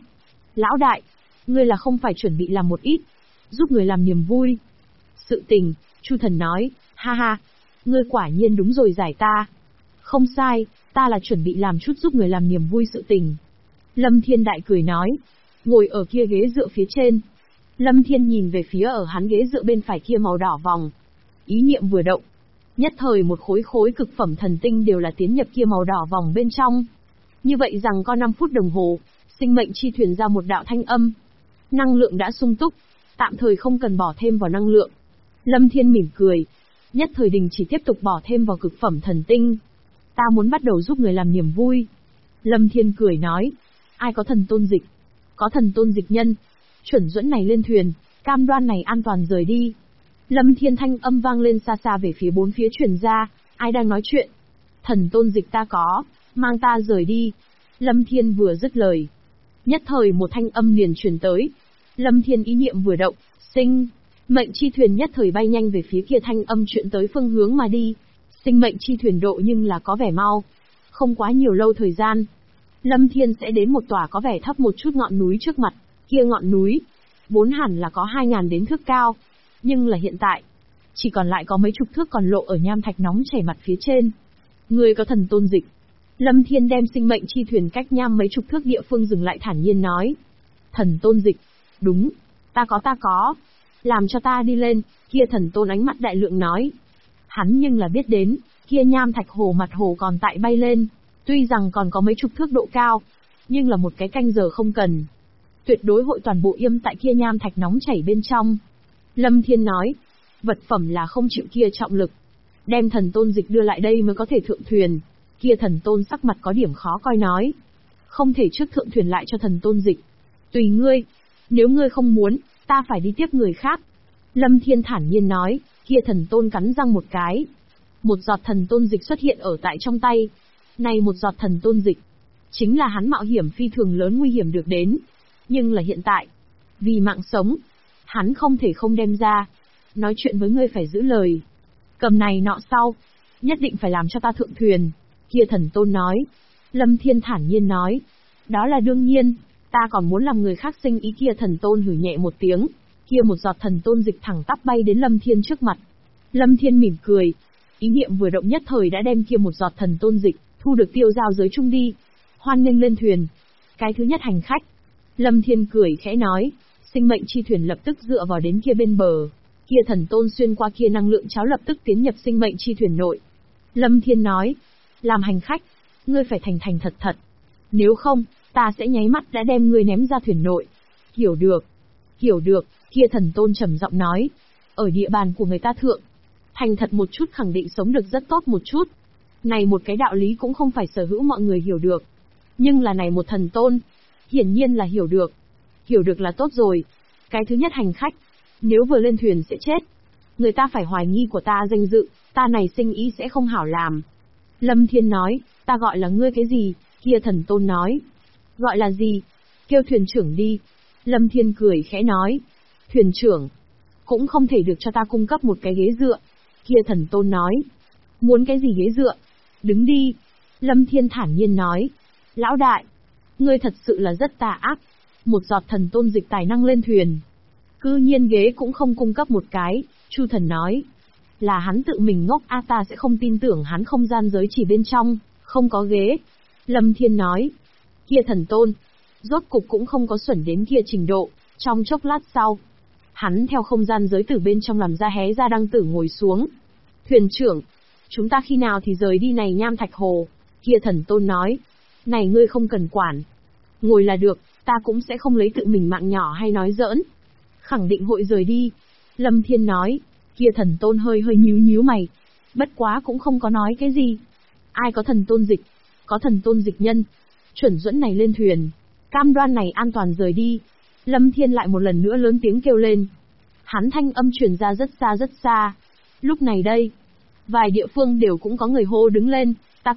Lão đại, ngươi là không phải chuẩn bị làm một ít, giúp người làm niềm vui. Sự tình, Chu Thần nói, ha ha, ngươi quả nhiên đúng rồi giải ta. Không sai, ta là chuẩn bị làm chút giúp người làm niềm vui sự tình. Lâm Thiên Đại cười nói, ngồi ở kia ghế dựa phía trên. Lâm Thiên nhìn về phía ở hắn ghế dựa bên phải kia màu đỏ vòng. Ý niệm vừa động, nhất thời một khối khối cực phẩm thần tinh đều là tiến nhập kia màu đỏ vòng bên trong. Như vậy rằng có 5 phút đồng hồ, sinh mệnh chi thuyền ra một đạo thanh âm. Năng lượng đã sung túc, tạm thời không cần bỏ thêm vào năng lượng. Lâm Thiên mỉm cười, nhất thời đình chỉ tiếp tục bỏ thêm vào cực phẩm thần tinh. Ta muốn bắt đầu giúp người làm niềm vui. Lâm Thiên cười nói, ai có thần tôn dịch? Có thần tôn dịch nhân. Chuẩn dẫn này lên thuyền, cam đoan này an toàn rời đi. Lâm Thiên thanh âm vang lên xa xa về phía bốn phía truyền ra, ai đang nói chuyện? Thần tôn dịch ta có, mang ta rời đi. Lâm Thiên vừa dứt lời, nhất thời một thanh âm liền truyền tới. Lâm Thiên ý niệm vừa động, sinh mệnh chi thuyền nhất thời bay nhanh về phía kia thanh âm chuyện tới phương hướng mà đi. Sinh mệnh chi thuyền độ nhưng là có vẻ mau. Không quá nhiều lâu thời gian, Lâm Thiên sẽ đến một tòa có vẻ thấp một chút ngọn núi trước mặt. Kia ngọn núi, vốn hẳn là có 2.000 đến thước cao. Nhưng là hiện tại, chỉ còn lại có mấy chục thước còn lộ ở nham thạch nóng chảy mặt phía trên. Người có thần tôn dịch. Lâm Thiên đem sinh mệnh chi thuyền cách nham mấy chục thước địa phương dừng lại thản nhiên nói. Thần tôn dịch. Đúng, ta có. Làm cho ta đi lên, kia thần tôn ánh mắt đại lượng nói. Hắn nhưng là biết đến, kia nham thạch hồ mặt hồ còn tại bay lên, tuy rằng còn có mấy chục thước độ cao, nhưng là một cái canh giờ không cần. Tuyệt đối hội toàn bộ yêm tại kia nham thạch nóng chảy bên trong. Lâm Thiên nói, vật phẩm là không chịu kia trọng lực. Đem thần tôn dịch đưa lại đây mới có thể thượng thuyền. Kia thần tôn sắc mặt có điểm khó coi nói. Không thể trước thượng thuyền lại cho thần tôn dịch. Tùy ngươi, nếu ngươi không muốn, ta phải đi tiếp người khác. Lâm Thiên thản nhiên nói, kia thần tôn cắn răng một cái. Một giọt thần tôn dịch xuất hiện ở tại trong tay. Này một giọt thần tôn dịch, chính là hắn mạo hiểm phi thường lớn nguy hiểm được đến. Nhưng là hiện tại, vì mạng sống, hắn không thể không đem ra. Nói chuyện với ngươi phải giữ lời. Cầm này nọ sau, nhất định phải làm cho ta thượng thuyền. Kia thần tôn nói. Lâm Thiên thản nhiên nói. Đó là đương nhiên, ta còn muốn làm người khác sinh ý. Kia thần tôn hử nhẹ một tiếng. Kia một giọt thần tôn dịch thẳng tắp bay đến Lâm Thiên trước mặt. Lâm Thiên mỉm cười. Ý niệm vừa động nhất thời đã đem kia một giọt thần tôn dịch, thu được tiêu giao giới trung đi. Hoan nghênh lên thuyền. Cái thứ nhất hành khách. Lâm Thiên cười khẽ nói. Sinh mệnh chi thuyền lập tức dựa vào đến kia bên bờ. Kia thần tôn xuyên qua kia năng lượng cháo lập tức tiến nhập sinh mệnh chi thuyền nội. Lâm Thiên nói. Làm hành khách, ngươi phải thành thành thật thật. Nếu không, ta sẽ nháy mắt đã đem ngươi ném ra thuyền nội. Hiểu được. Hiểu được, kia thần tôn trầm giọng nói. Ở địa bàn của người ta thượng, thành thật một chút khẳng định sống được rất tốt một chút. Này một cái đạo lý cũng không phải sở hữu mọi người hiểu được. Nhưng là này một thần tôn, hiển nhiên là hiểu được. Hiểu được là tốt rồi. Cái thứ nhất hành khách, nếu vừa lên thuyền sẽ chết. Người ta phải hoài nghi của ta danh dự, ta này sinh ý sẽ không hảo làm. Lâm Thiên nói, ta gọi là ngươi cái gì? Kia thần tôn nói. Gọi là gì? Kêu thuyền trưởng đi. Lâm Thiên cười khẽ nói. Thuyền trưởng. Cũng không thể được cho ta cung cấp một cái ghế dựa. Kia thần tôn nói. Muốn cái gì ghế dựa? Đứng đi. Lâm Thiên thản nhiên nói. Lão đại. Ngươi thật sự là rất tà ác. Một giọt thần tôn dịch tài năng lên thuyền. Cư nhiên ghế cũng không cung cấp một cái. Chu thần nói. Là hắn tự mình ngốc ta sẽ không tin tưởng hắn không gian giới chỉ bên trong, không có ghế. Lâm Thiên nói. Kia thần tôn. Rốt cục cũng không có xuẩn đến kia trình độ, trong chốc lát sau. Hắn theo không gian giới tử bên trong làm ra hé ra đăng tử ngồi xuống. Thuyền trưởng. Chúng ta khi nào thì rời đi này nham thạch hồ. Kia thần tôn nói. Này ngươi không cần quản. Ngồi là được, ta cũng sẽ không lấy tự mình mạng nhỏ hay nói giỡn. Khẳng định hội rời đi. Lâm Thiên nói. Kia thần tôn hơi nhíu mày. Bất quá cũng không có nói cái gì. Ai có thần tôn dịch? Có thần tôn dịch nhân. Chuẩn dẫn này lên thuyền. Cam đoan này an toàn rời đi. Lâm Thiên lại một lần nữa lớn tiếng kêu lên. Hắn thanh âm truyền ra rất xa. Lúc này đây, vài địa phương đều cũng có người hô đứng lên. Ta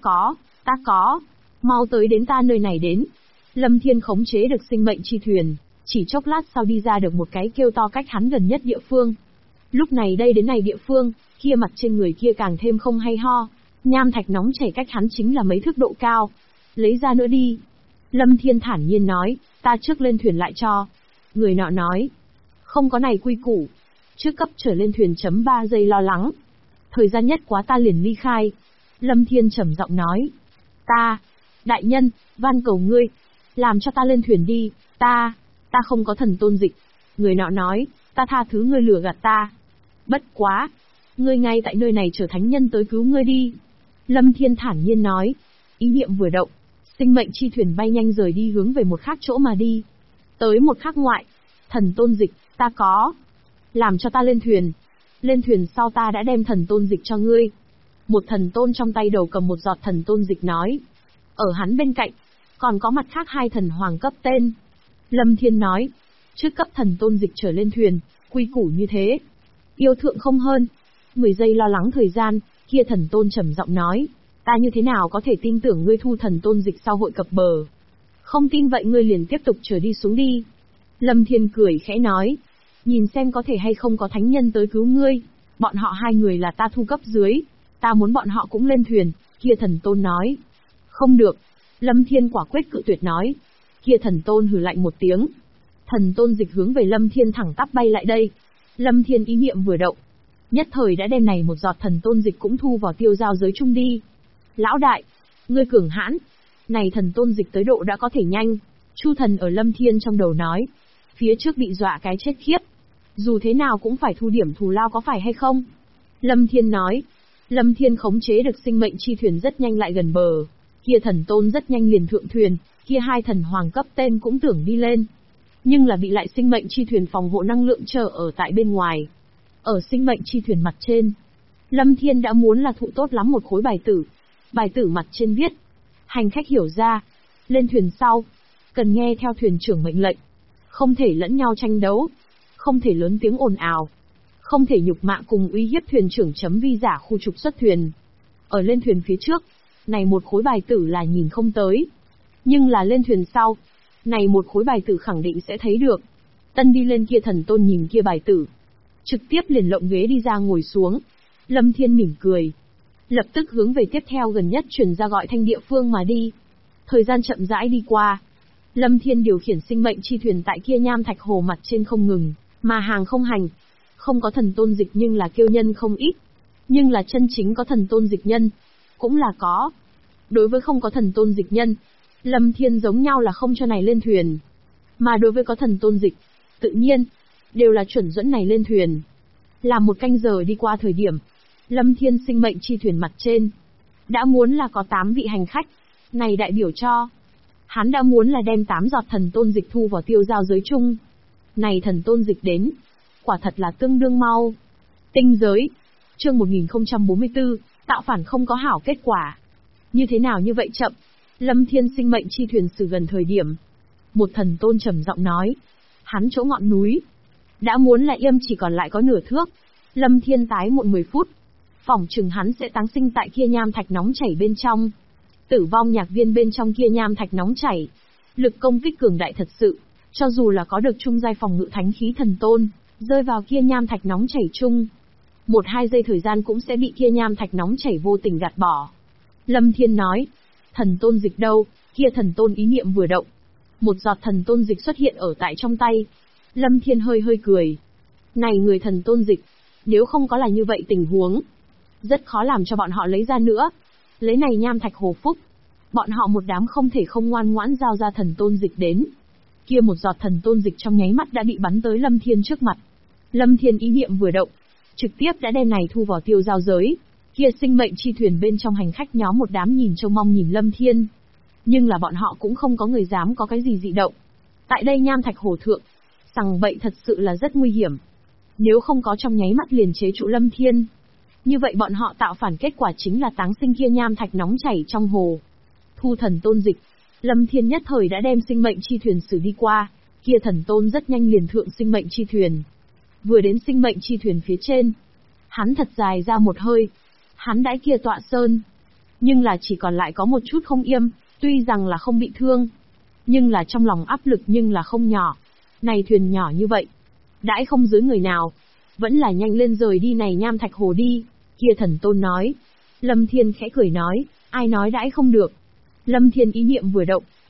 có. Mau tới đến ta nơi này đến. Lâm Thiên khống chế được sinh mệnh chi thuyền. Chỉ chốc lát sau đi ra được một cái kêu to cách hắn gần nhất địa phương. Lúc này đây đến này địa phương, kia mặt trên người kia càng thêm không hay ho. Nham thạch nóng chảy cách hắn chính là mấy thước độ cao. Lấy ra nữa đi. Lâm Thiên thản nhiên nói, Ta trước lên thuyền lại cho. Người nọ nói. Không có này quy củ. Trước cấp trở lên thuyền chấm 3 giây lo lắng. Thời gian nhất quá ta liền ly khai. Lâm Thiên trầm giọng nói. Đại nhân, van cầu ngươi. Làm cho ta lên thuyền đi, ta không có thần tôn dịch. Người nọ nói, ta tha thứ ngươi lừa gạt ta. Bất quá, ngươi ngay tại nơi này chờ thánh nhân tới cứu ngươi đi. Lâm Thiên thản nhiên nói. Ý niệm vừa động, sinh mệnh chi thuyền bay nhanh rời đi hướng về một khác chỗ mà đi. Tới một khắc ngoại, thần tôn dịch, ta có. Làm cho ta lên thuyền. Lên thuyền sau ta đã đem thần tôn dịch cho ngươi. Một thần tôn trong tay đầu cầm một giọt thần tôn dịch nói. Ở hắn bên cạnh, còn có mặt khác 2 thần hoàng cấp tên. Lâm Thiên nói. Trước cấp thần tôn dịch trở lên thuyền, quy củ như thế. Yêu thượng không hơn. 10 giây lo lắng thời gian, kia thần tôn trầm giọng nói. Ta như thế nào có thể tin tưởng ngươi thu thần tôn dịch sau hội cập bờ. Không tin vậy ngươi liền tiếp tục trở đi xuống đi. Lâm Thiên cười khẽ nói. Nhìn xem có thể hay không có thánh nhân tới cứu ngươi. Bọn họ 2 người là ta thu cấp dưới. Ta muốn bọn họ cũng lên thuyền. Kia thần tôn nói. Không được. Lâm Thiên quả quyết cự tuyệt nói. Kia thần tôn hừ lạnh một tiếng. Thần tôn dịch hướng về Lâm Thiên thẳng tắp bay lại đây. Lâm Thiên ý niệm vừa động. Nhất thời đã đem này một giọt thần tôn dịch cũng thu vào tiêu giao giới chung đi. Lão đại, ngươi cường hãn. Này thần tôn dịch tới độ đã có thể nhanh. Chu thần ở Lâm Thiên trong đầu nói. Phía trước bị dọa cái chết khiếp. Dù thế nào cũng phải thu điểm thù lao có phải hay không? Lâm Thiên nói. Lâm Thiên khống chế được sinh mệnh chi thuyền rất nhanh lại gần bờ. Kia thần tôn rất nhanh liền thượng thuyền, kia 2 thần hoàng cấp tên cũng tưởng đi lên. Nhưng là bị lại sinh mệnh chi thuyền phòng hộ năng lượng chờ ở tại bên ngoài. Ở sinh mệnh chi thuyền mặt trên, Lâm Thiên đã muốn là thụ tốt lắm một khối bài tử. Bài tử mặt trên viết. Hành khách hiểu ra. Lên thuyền sau, cần nghe theo thuyền trưởng mệnh lệnh. Không thể lẫn nhau tranh đấu. Không thể lớn tiếng ồn ào. Không thể nhục mạ cùng uy hiếp thuyền trưởng chấm vi giả khu trục xuất thuyền. Ở lên thuyền phía trước, này một khối bài tử là nhìn không tới. Nhưng là lên thuyền sau, này một khối bài tử khẳng định sẽ thấy được. Tân đi lên kia thần tôn nhìn kia bài tử. Trực tiếp liền lộng ghế đi ra ngồi xuống. Lâm Thiên mỉm cười. Lập tức hướng về tiếp theo gần nhất chuyển ra gọi thanh địa phương mà đi. Thời gian chậm rãi đi qua. Lâm Thiên điều khiển sinh mệnh chi thuyền tại kia nham thạch hồ mặt trên không ngừng, mà hàng không hành. Không có thần tôn dịch nhưng là kiêu nhân không ít. Nhưng là chân chính có thần tôn dịch nhân. Cũng là có. Đối với không có thần tôn dịch nhân, Lâm Thiên giống nhau là không cho này lên thuyền. Mà đối với có thần tôn dịch, tự nhiên, đều là chuẩn dẫn này lên thuyền. Làm một canh giờ đi qua thời điểm, Lâm Thiên sinh mệnh chi thuyền mặt trên. Đã muốn là có 8 vị hành khách, này đại biểu cho. Hắn đã muốn là đem 8 giọt thần tôn dịch thu vào tiêu giao giới chung. Này thần tôn dịch đến, quả thật là tương đương mau. Tinh giới, chương 1044, tạo phản không có hảo kết quả. Như thế nào như vậy chậm? Lâm Thiên sinh mệnh chi thuyền xử gần thời điểm. Một thần tôn trầm giọng nói. Hắn chỗ ngọn núi. Đã muốn là yêm chỉ còn lại có nửa thước. Lâm Thiên tái muộn 10 phút. Phỏng chừng hắn sẽ táng sinh tại kia nham thạch nóng chảy bên trong. Tử vong nhạc viên bên trong kia nham thạch nóng chảy. Lực công kích cường đại thật sự. Cho dù là có được trung giai phòng ngự thánh khí thần tôn, rơi vào kia nham thạch nóng chảy chung. 1-2 giây thời gian cũng sẽ bị kia nham thạch nóng chảy vô tình gạt bỏ. Lâm Thiên nói. Thần tôn dịch đâu? Kia thần tôn ý niệm vừa động. Một giọt thần tôn dịch xuất hiện ở tại trong tay. Lâm Thiên hơi hơi cười. Này người thần tôn dịch, nếu không có là như vậy tình huống, rất khó làm cho bọn họ lấy ra nữa. Lấy này nham thạch hồ phúc, bọn họ một đám không thể không ngoan ngoãn giao ra thần tôn dịch đến. Kia một giọt thần tôn dịch trong nháy mắt đã bị bắn tới Lâm Thiên trước mặt. Lâm Thiên ý niệm vừa động, trực tiếp đã đem này thu vào tiêu giao giới. Kia sinh mệnh chi thuyền bên trong hành khách nhóm một đám nhìn trông mong nhìn Lâm Thiên. Nhưng là bọn họ cũng không có người dám có cái gì dị động. Tại đây nham thạch hồ thượng, sằng bậy thật sự là rất nguy hiểm. Nếu không có trong nháy mắt liền chế trụ Lâm Thiên, như vậy bọn họ tạo phản kết quả chính là táng sinh kia nham thạch nóng chảy trong hồ. Thu thần tôn dịch, Lâm Thiên nhất thời đã đem sinh mệnh chi thuyền xử đi qua, kia thần tôn rất nhanh liền thượng sinh mệnh chi thuyền. Vừa đến sinh mệnh chi thuyền phía trên, hắn thật dài ra một hơi. Hắn đãi kia tọa sơn, nhưng là chỉ còn lại có một chút không yên, tuy rằng là không bị thương, nhưng là trong lòng áp lực nhưng là không nhỏ. Này thuyền nhỏ như vậy, đãi không dưới người nào, vẫn là nhanh lên rời đi này nham thạch hồ đi, kia thần tôn nói. Lâm Thiên khẽ cười nói, ai nói đãi không được. Lâm Thiên ý niệm vừa động,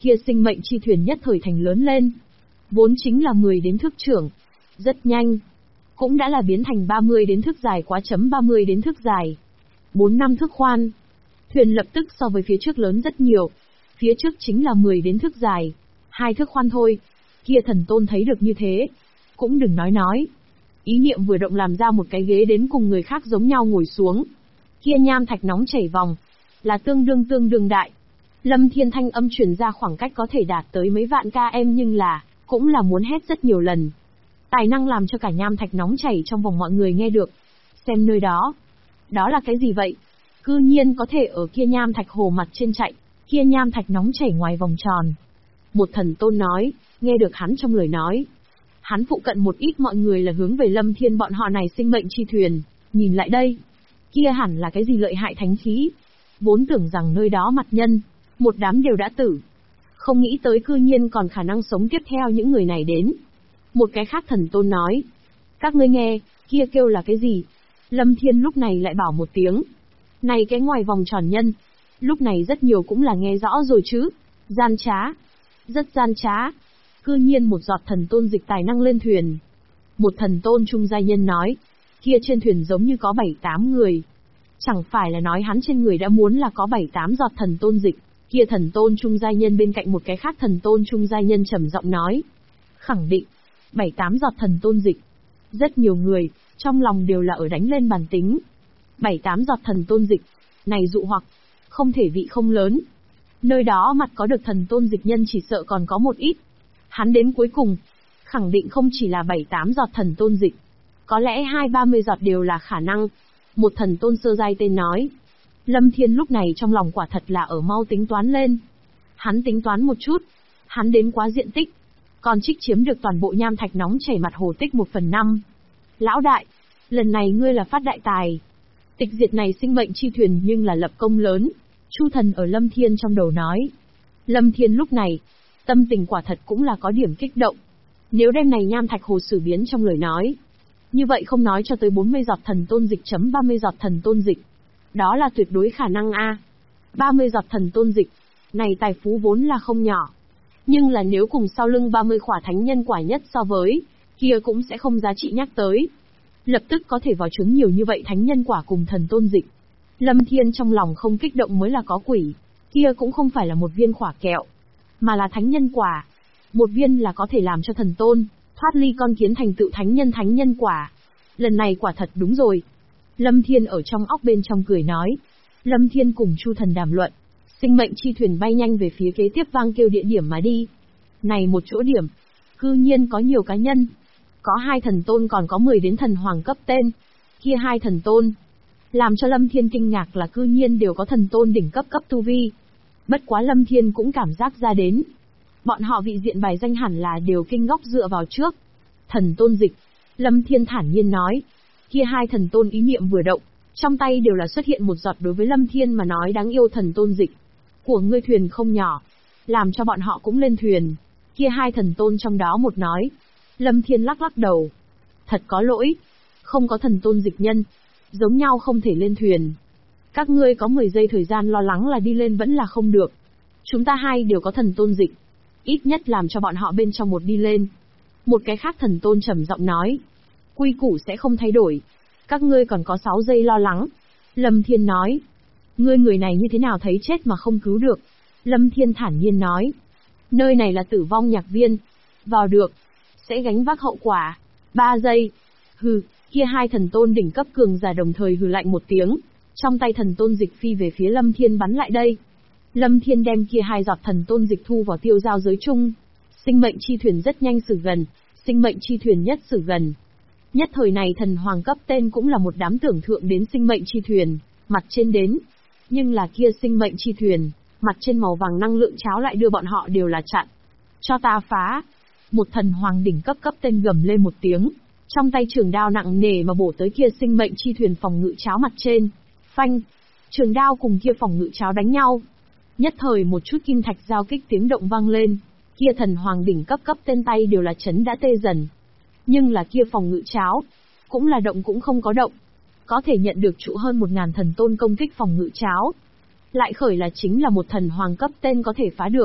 kia sinh mệnh chi thuyền nhất thời thành lớn lên. Vốn chính là 10 đến thước trưởng. Rất nhanh. Cũng đã là biến thành 30 đến thước dài quá chấm 30 đến thước dài. 4-5 thước khoan. Thuyền lập tức so với phía trước lớn rất nhiều. Phía trước chính là 10 đến thước dài. 2 thước khoan thôi. Kia thần tôn thấy được như thế. Cũng đừng nói. Ý niệm vừa động làm ra một cái ghế đến cùng người khác giống nhau ngồi xuống. Kia nham thạch nóng chảy vòng. Là tương đương đại. Lâm Thiên thanh âm truyền ra khoảng cách có thể đạt tới mấy vạn km nhưng là, cũng là muốn hét rất nhiều lần. Tài năng làm cho cả nham thạch nóng chảy trong vòng mọi người nghe được. Xem nơi đó. Đó là cái gì vậy? Cư nhiên có thể ở kia nham thạch hồ mặt trên chạy, kia nham thạch nóng chảy ngoài vòng tròn. Một thần tôn nói, nghe được hắn trong lời nói. Hắn phụ cận một ít mọi người là hướng về Lâm Thiên bọn họ này sinh mệnh chi thuyền, nhìn lại đây. Kia hẳn là cái gì lợi hại thánh khí. Vốn tưởng rằng nơi đó mặt nhân, một đám đều đã tử. Không nghĩ tới cư nhiên còn khả năng sống tiếp theo những người này đến. Một cái khác thần tôn nói. Các ngươi nghe, kia kêu là cái gì? Lâm Thiên lúc này lại bảo một tiếng. Này cái ngoài vòng tròn nhân. Lúc này rất nhiều cũng là nghe rõ rồi chứ. Gian trá. Rất gian trá. Cư nhiên một giọt thần tôn dịch tài năng lên thuyền. Một thần tôn trung giai nhân nói. Kia trên thuyền giống như có 7-8 người. Chẳng phải là nói hắn trên người đã muốn là có 7-8 giọt thần tôn dịch. Kia thần tôn trung giai nhân bên cạnh một cái khác thần tôn trung giai nhân trầm giọng nói. Khẳng định. 7-8 giọt thần tôn dịch. Rất nhiều người, trong lòng đều là ở đánh lên bàn tính. 7-8 giọt thần tôn dịch. Này dụ hoặc. Không thể vị không lớn. Nơi đó mặt có được thần tôn dịch nhân chỉ sợ còn có một ít. Hắn đến cuối cùng. Khẳng định không chỉ là 7-8 giọt thần tôn dịch. Có lẽ 20-30 giọt đều là khả năng. Một thần tôn sơ giai tên nói. Lâm Thiên lúc này trong lòng quả thật là ở mau tính toán lên. Hắn tính toán một chút. Hắn đến quá diện tích. Còn trích chiếm được toàn bộ nham thạch nóng chảy mặt hồ tích 1/5. Lão đại, lần này ngươi là phát đại tài. Tịch diệt này sinh mệnh chi thuyền nhưng là lập công lớn. Chu thần ở Lâm Thiên trong đầu nói. Lâm Thiên lúc này, tâm tình quả thật cũng là có điểm kích động. Nếu đem này nham thạch hồ xử biến trong lời nói. Như vậy không nói cho tới 40 giọt thần tôn dịch chấm 30 giọt thần tôn dịch. Đó là tuyệt đối khả năng a. 30 giọt thần tôn dịch. Này tài phú vốn là không nhỏ. Nhưng là nếu cùng sau lưng 30 khỏa thánh nhân quả nhất so với, kia cũng sẽ không giá trị nhắc tới. Lập tức có thể vào trứng nhiều như vậy thánh nhân quả cùng thần tôn dịch. Lâm Thiên trong lòng không kích động mới là có quỷ. Kia cũng không phải là một viên khỏa kẹo, mà là thánh nhân quả. Một viên là có thể làm cho thần tôn thoát ly con kiến thành tựu thánh nhân quả. Lần này quả thật đúng rồi. Lâm Thiên ở trong óc bên trong cười nói. Lâm Thiên cùng Chu thần đàm luận. Sinh mệnh chi thuyền bay nhanh về phía kế tiếp vang kêu địa điểm mà đi. Này một chỗ điểm, cư nhiên có nhiều cá nhân. Có 2 thần tôn còn có 10 đến thần hoàng cấp tên. Kia 2 thần tôn. Làm cho Lâm Thiên kinh ngạc là cư nhiên đều có thần tôn đỉnh cấp tu vi. Bất quá Lâm Thiên cũng cảm giác ra đến. Bọn họ vị diện bài danh hẳn là đều kinh ngốc dựa vào trước. Thần tôn dịch. Lâm Thiên thản nhiên nói. Kia 2 thần tôn ý niệm vừa động. Trong tay đều là xuất hiện một giọt đối với Lâm Thiên mà nói đáng yêu thần tôn dịch. Của ngươi thuyền không nhỏ. Làm cho bọn họ cũng lên thuyền. Kia 2 thần tôn trong đó một nói. Lâm Thiên lắc đầu. Thật có lỗi. Không có thần tôn dịch nhân. Giống nhau không thể lên thuyền. Các ngươi có 10 giây thời gian lo lắng là đi lên vẫn là không được. Chúng ta 2 đều có thần tôn dịch. Ít nhất làm cho bọn họ bên trong một đi lên. Một cái khác thần tôn trầm giọng nói. Quy củ sẽ không thay đổi. Các ngươi còn có 6 giây lo lắng. Lâm Thiên nói. Ngươi người này như thế nào thấy chết mà không cứu được. Lâm Thiên thản nhiên nói. Nơi này là tử vong nhạc viên. Vào được. Sẽ gánh vác hậu quả. 3 giây. Hừ, kia 2 thần tôn đỉnh cấp cường giả đồng thời hừ lạnh một tiếng. Trong tay thần tôn dịch phi về phía Lâm Thiên bắn lại đây. Lâm Thiên đem kia 2 giọt thần tôn dịch thu vào tiêu giao giới chung. Sinh mệnh chi thuyền rất nhanh xử gần. Sinh mệnh chi thuyền nhất xử gần. Nhất thời này thần hoàng cấp tên cũng là một đám tưởng thượng đến sinh mệnh chi thuyền. Mặt trên đến. Nhưng là kia sinh mệnh chi thuyền. Mặt trên màu vàng năng lượng cháo lại đưa bọn họ đều là chặn. Cho ta phá. Một thần hoàng đỉnh cấp tên gầm lên một tiếng. Trong tay trường đao nặng nề mà bổ tới kia sinh mệnh chi thuyền phòng ngự cháo mặt trên. Phanh. Trường đao cùng kia phòng ngự cháo đánh nhau. Nhất thời một chút kim thạch giao kích tiếng động vang lên. Kia thần hoàng đỉnh cấp tên tay đều là chấn đã tê dần. Nhưng là kia phòng ngự cháo. Cũng là động cũng không có động. Có thể nhận được trụ hơn 1000 thần tôn công kích phòng ngự cháo. Lại khởi là chính là một thần hoàng cấp tên có thể phá được.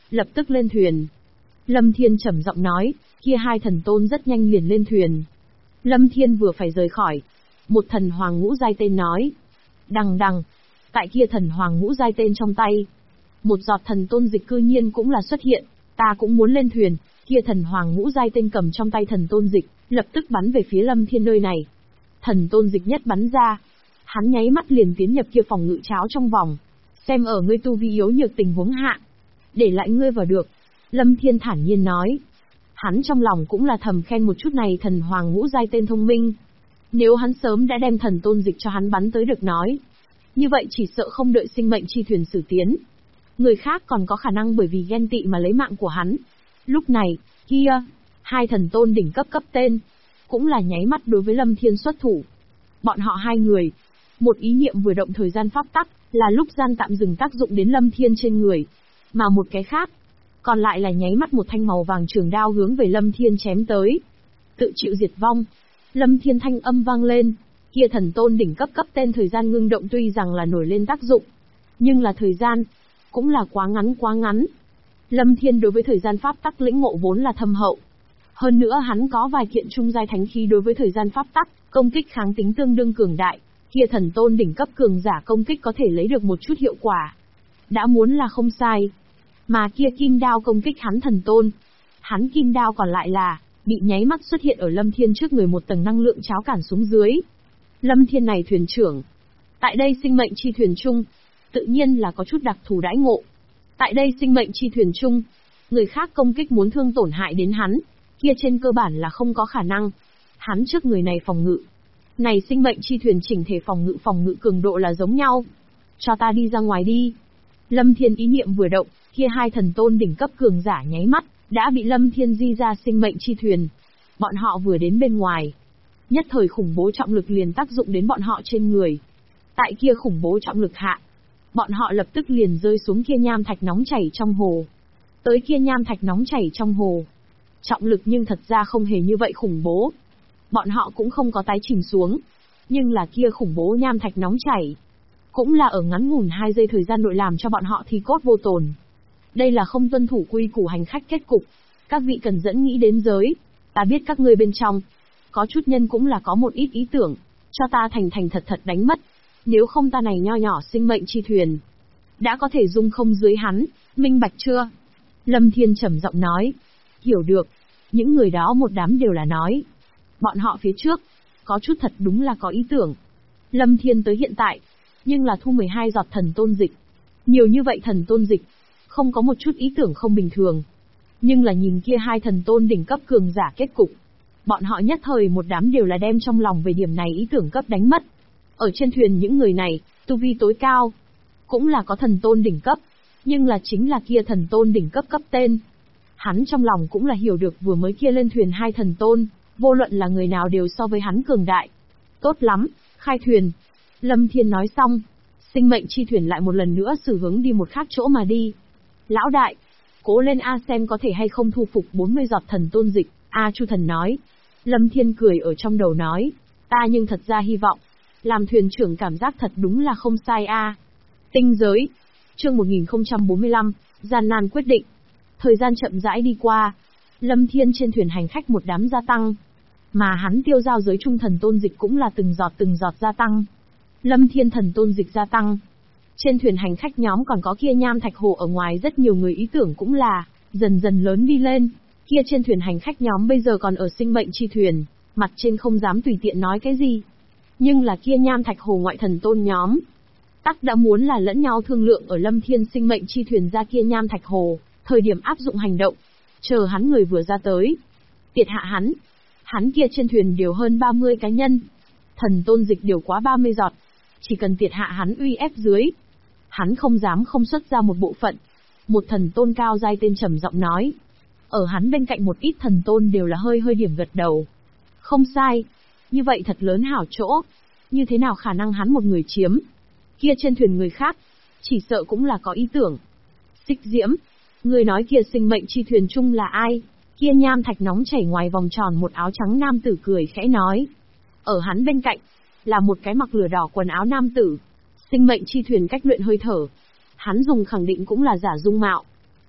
lập tức lên thuyền. Lâm Thiên trầm giọng nói, kia hai thần tôn rất nhanh liền lên thuyền. Lâm Thiên vừa phải rời khỏi, một thần hoàng ngũ giai tên nói. Đằng đằng, tại kia thần hoàng ngũ giai tên trong tay. Một giọt thần tôn dịch cư nhiên cũng là xuất hiện, ta cũng muốn lên thuyền, kia thần hoàng ngũ giai tên cầm trong tay thần tôn dịch, lập tức bắn về phía Lâm Thiên nơi này. Thần tôn dịch nhất bắn ra, hắn nháy mắt liền tiến nhập kia phòng ngự cháo trong vòng. Xem ở ngươi tu vi yếu nhược tình huống hạ, để lại ngươi vào được. Lâm Thiên thản nhiên nói. Hắn trong lòng cũng là thầm khen một chút này thần hoàng ngũ giai tên thông minh. Nếu hắn sớm đã đem thần tôn dịch cho hắn bắn tới được nói, như vậy chỉ sợ không đợi sinh mệnh chi thuyền xử tiến, người khác còn có khả năng bởi vì ghen tị mà lấy mạng của hắn. Lúc này, kia, hai thần tôn đỉnh cấp cấp tên, cũng là nháy mắt đối với Lâm Thiên xuất thủ. Bọn họ hai người, một ý niệm vừa động thời gian pháp tắc, là lúc gian tạm dừng tác dụng đến Lâm Thiên trên người, mà một cái khác, còn lại là nháy mắt một thanh màu vàng trường đao hướng về Lâm Thiên chém tới. Tự chịu diệt vong. Lâm Thiên thanh âm vang lên, kia thần tôn đỉnh cấp cấp tên thời gian ngưng động tuy rằng là nổi lên tác dụng, nhưng là thời gian, cũng là quá ngắn quá ngắn. Lâm Thiên đối với thời gian pháp tắc lĩnh ngộ vốn là thâm hậu. Hơn nữa hắn có vài kiện trung giai thánh khí đối với thời gian pháp tắc, công kích kháng tính tương đương cường đại, kia thần tôn đỉnh cấp cường giả công kích có thể lấy được một chút hiệu quả. Đã muốn là không sai. Mà kia kim đao công kích hắn thần tôn. Hắn kim đao còn lại là, bị nháy mắt xuất hiện ở Lâm Thiên trước người một tầng năng lượng cháo cản xuống dưới. Lâm Thiên này thuyền trưởng. Tại đây sinh mệnh chi thuyền chung, tự nhiên là có chút đặc thù đãi ngộ. Tại đây sinh mệnh chi thuyền chung, người khác công kích muốn thương tổn hại đến hắn, kia trên cơ bản là không có khả năng. Hắn trước người này phòng ngự. Này sinh mệnh chi thuyền chỉnh thể phòng ngự cường độ là giống nhau. Cho ta đi ra ngoài đi. Lâm Thiên ý niệm vừa động, kia hai thần tôn đỉnh cấp cường giả nháy mắt, đã bị Lâm Thiên di ra sinh mệnh chi thuyền. Bọn họ vừa đến bên ngoài, nhất thời khủng bố trọng lực liền tác dụng đến bọn họ trên người. Tại kia khủng bố trọng lực hạ, bọn họ lập tức liền rơi xuống kia nham thạch nóng chảy trong hồ. Tới kia nham thạch nóng chảy trong hồ. Trọng lực nhưng thật ra không hề như vậy khủng bố. Bọn họ cũng không có tái chìm xuống. Nhưng là kia khủng bố nham thạch nóng chảy, cũng là ở ngắn ngủn 2 giây thời gian nội làm cho bọn họ thì cốt vô tồn. Đây là không tuân thủ quy củ hành khách kết cục. Các vị cần dẫn nghĩ đến giới. Ta biết các ngươi bên trong, có chút nhân cũng là có một ít ý tưởng, cho ta thành thật đánh mất. Nếu không ta này nho nhỏ sinh mệnh chi thuyền, đã có thể dung không dưới hắn, minh bạch chưa? Lâm Thiên trầm giọng nói. Hiểu được. Những người đó một đám đều là nói. Bọn họ phía trước, có chút thật đúng là có ý tưởng. Lâm Thiên tới hiện tại, nhưng là thu 12 giọt thần tôn dịch. Nhiều như vậy thần tôn dịch, không có một chút ý tưởng không bình thường. Nhưng là nhìn kia hai thần tôn đỉnh cấp cường giả kết cục. Bọn họ nhất thời một đám đều là đem trong lòng về điểm này ý tưởng cấp đánh mất. Ở trên thuyền những người này, tu vi tối cao, cũng là có thần tôn đỉnh cấp, nhưng là chính là kia thần tôn đỉnh cấp cấp tên. Hắn trong lòng cũng là hiểu được vừa mới kia lên thuyền hai thần tôn, vô luận là người nào đều so với hắn cường đại. Tốt lắm, khai thuyền. Lâm Thiên nói xong, sinh mệnh chi thuyền lại một lần nữa xử hướng đi một khác chỗ mà đi. Lão đại, cố lên A xem có thể hay không thu phục 40 giọt thần tôn dịch, A Chu thần nói. Lâm Thiên cười ở trong đầu nói, ta nhưng thật ra hy vọng, làm thuyền trưởng cảm giác thật đúng là không sai a. Tinh giới. Chương 1045, gian nan quyết định. Thời gian chậm rãi đi qua, Lâm Thiên trên thuyền hành khách một đám gia tăng, mà hắn tiêu giao giới trung thần tôn dịch cũng là từng giọt gia tăng. Lâm Thiên thần tôn dịch gia tăng. Trên thuyền hành khách nhóm còn có kia nham thạch hồ ở ngoài rất nhiều người ý tưởng cũng là dần dần lớn đi lên. Kia trên thuyền hành khách nhóm bây giờ còn ở sinh mệnh chi thuyền, mặt trên không dám tùy tiện nói cái gì. Nhưng là kia nham thạch hồ ngoại thần tôn nhóm, tắc đã muốn là lẫn nhau thương lượng ở Lâm Thiên sinh mệnh chi thuyền ra kia nham thạch hồ, thời điểm áp dụng hành động. Chờ hắn người vừa ra tới, tiệt hạ hắn kia trên thuyền điều hơn 30 cá nhân. Thần tôn dịch điều quá 30 giọt, chỉ cần tiệt hạ hắn uy ép dưới, hắn không dám không xuất ra một bộ phận. Một thần tôn cao giai tên trầm giọng nói. Ở hắn bên cạnh một ít thần tôn đều là hơi điểm gật đầu. Không sai, như vậy thật lớn hảo chỗ, như thế nào khả năng hắn một người chiếm? Kia trên thuyền người khác, chỉ sợ cũng là có ý tưởng. Xích Diễm, người nói kia sinh mệnh chi thuyền chung là ai? Kia nham thạch nóng chảy ngoài vòng tròn một áo trắng nam tử cười khẽ nói. Ở hắn bên cạnh, là một cái mặc lửa đỏ quần áo nam tử. Sinh mệnh chi thuyền cách luyện hơi thở. Hắn dùng khẳng định cũng là giả dung mạo.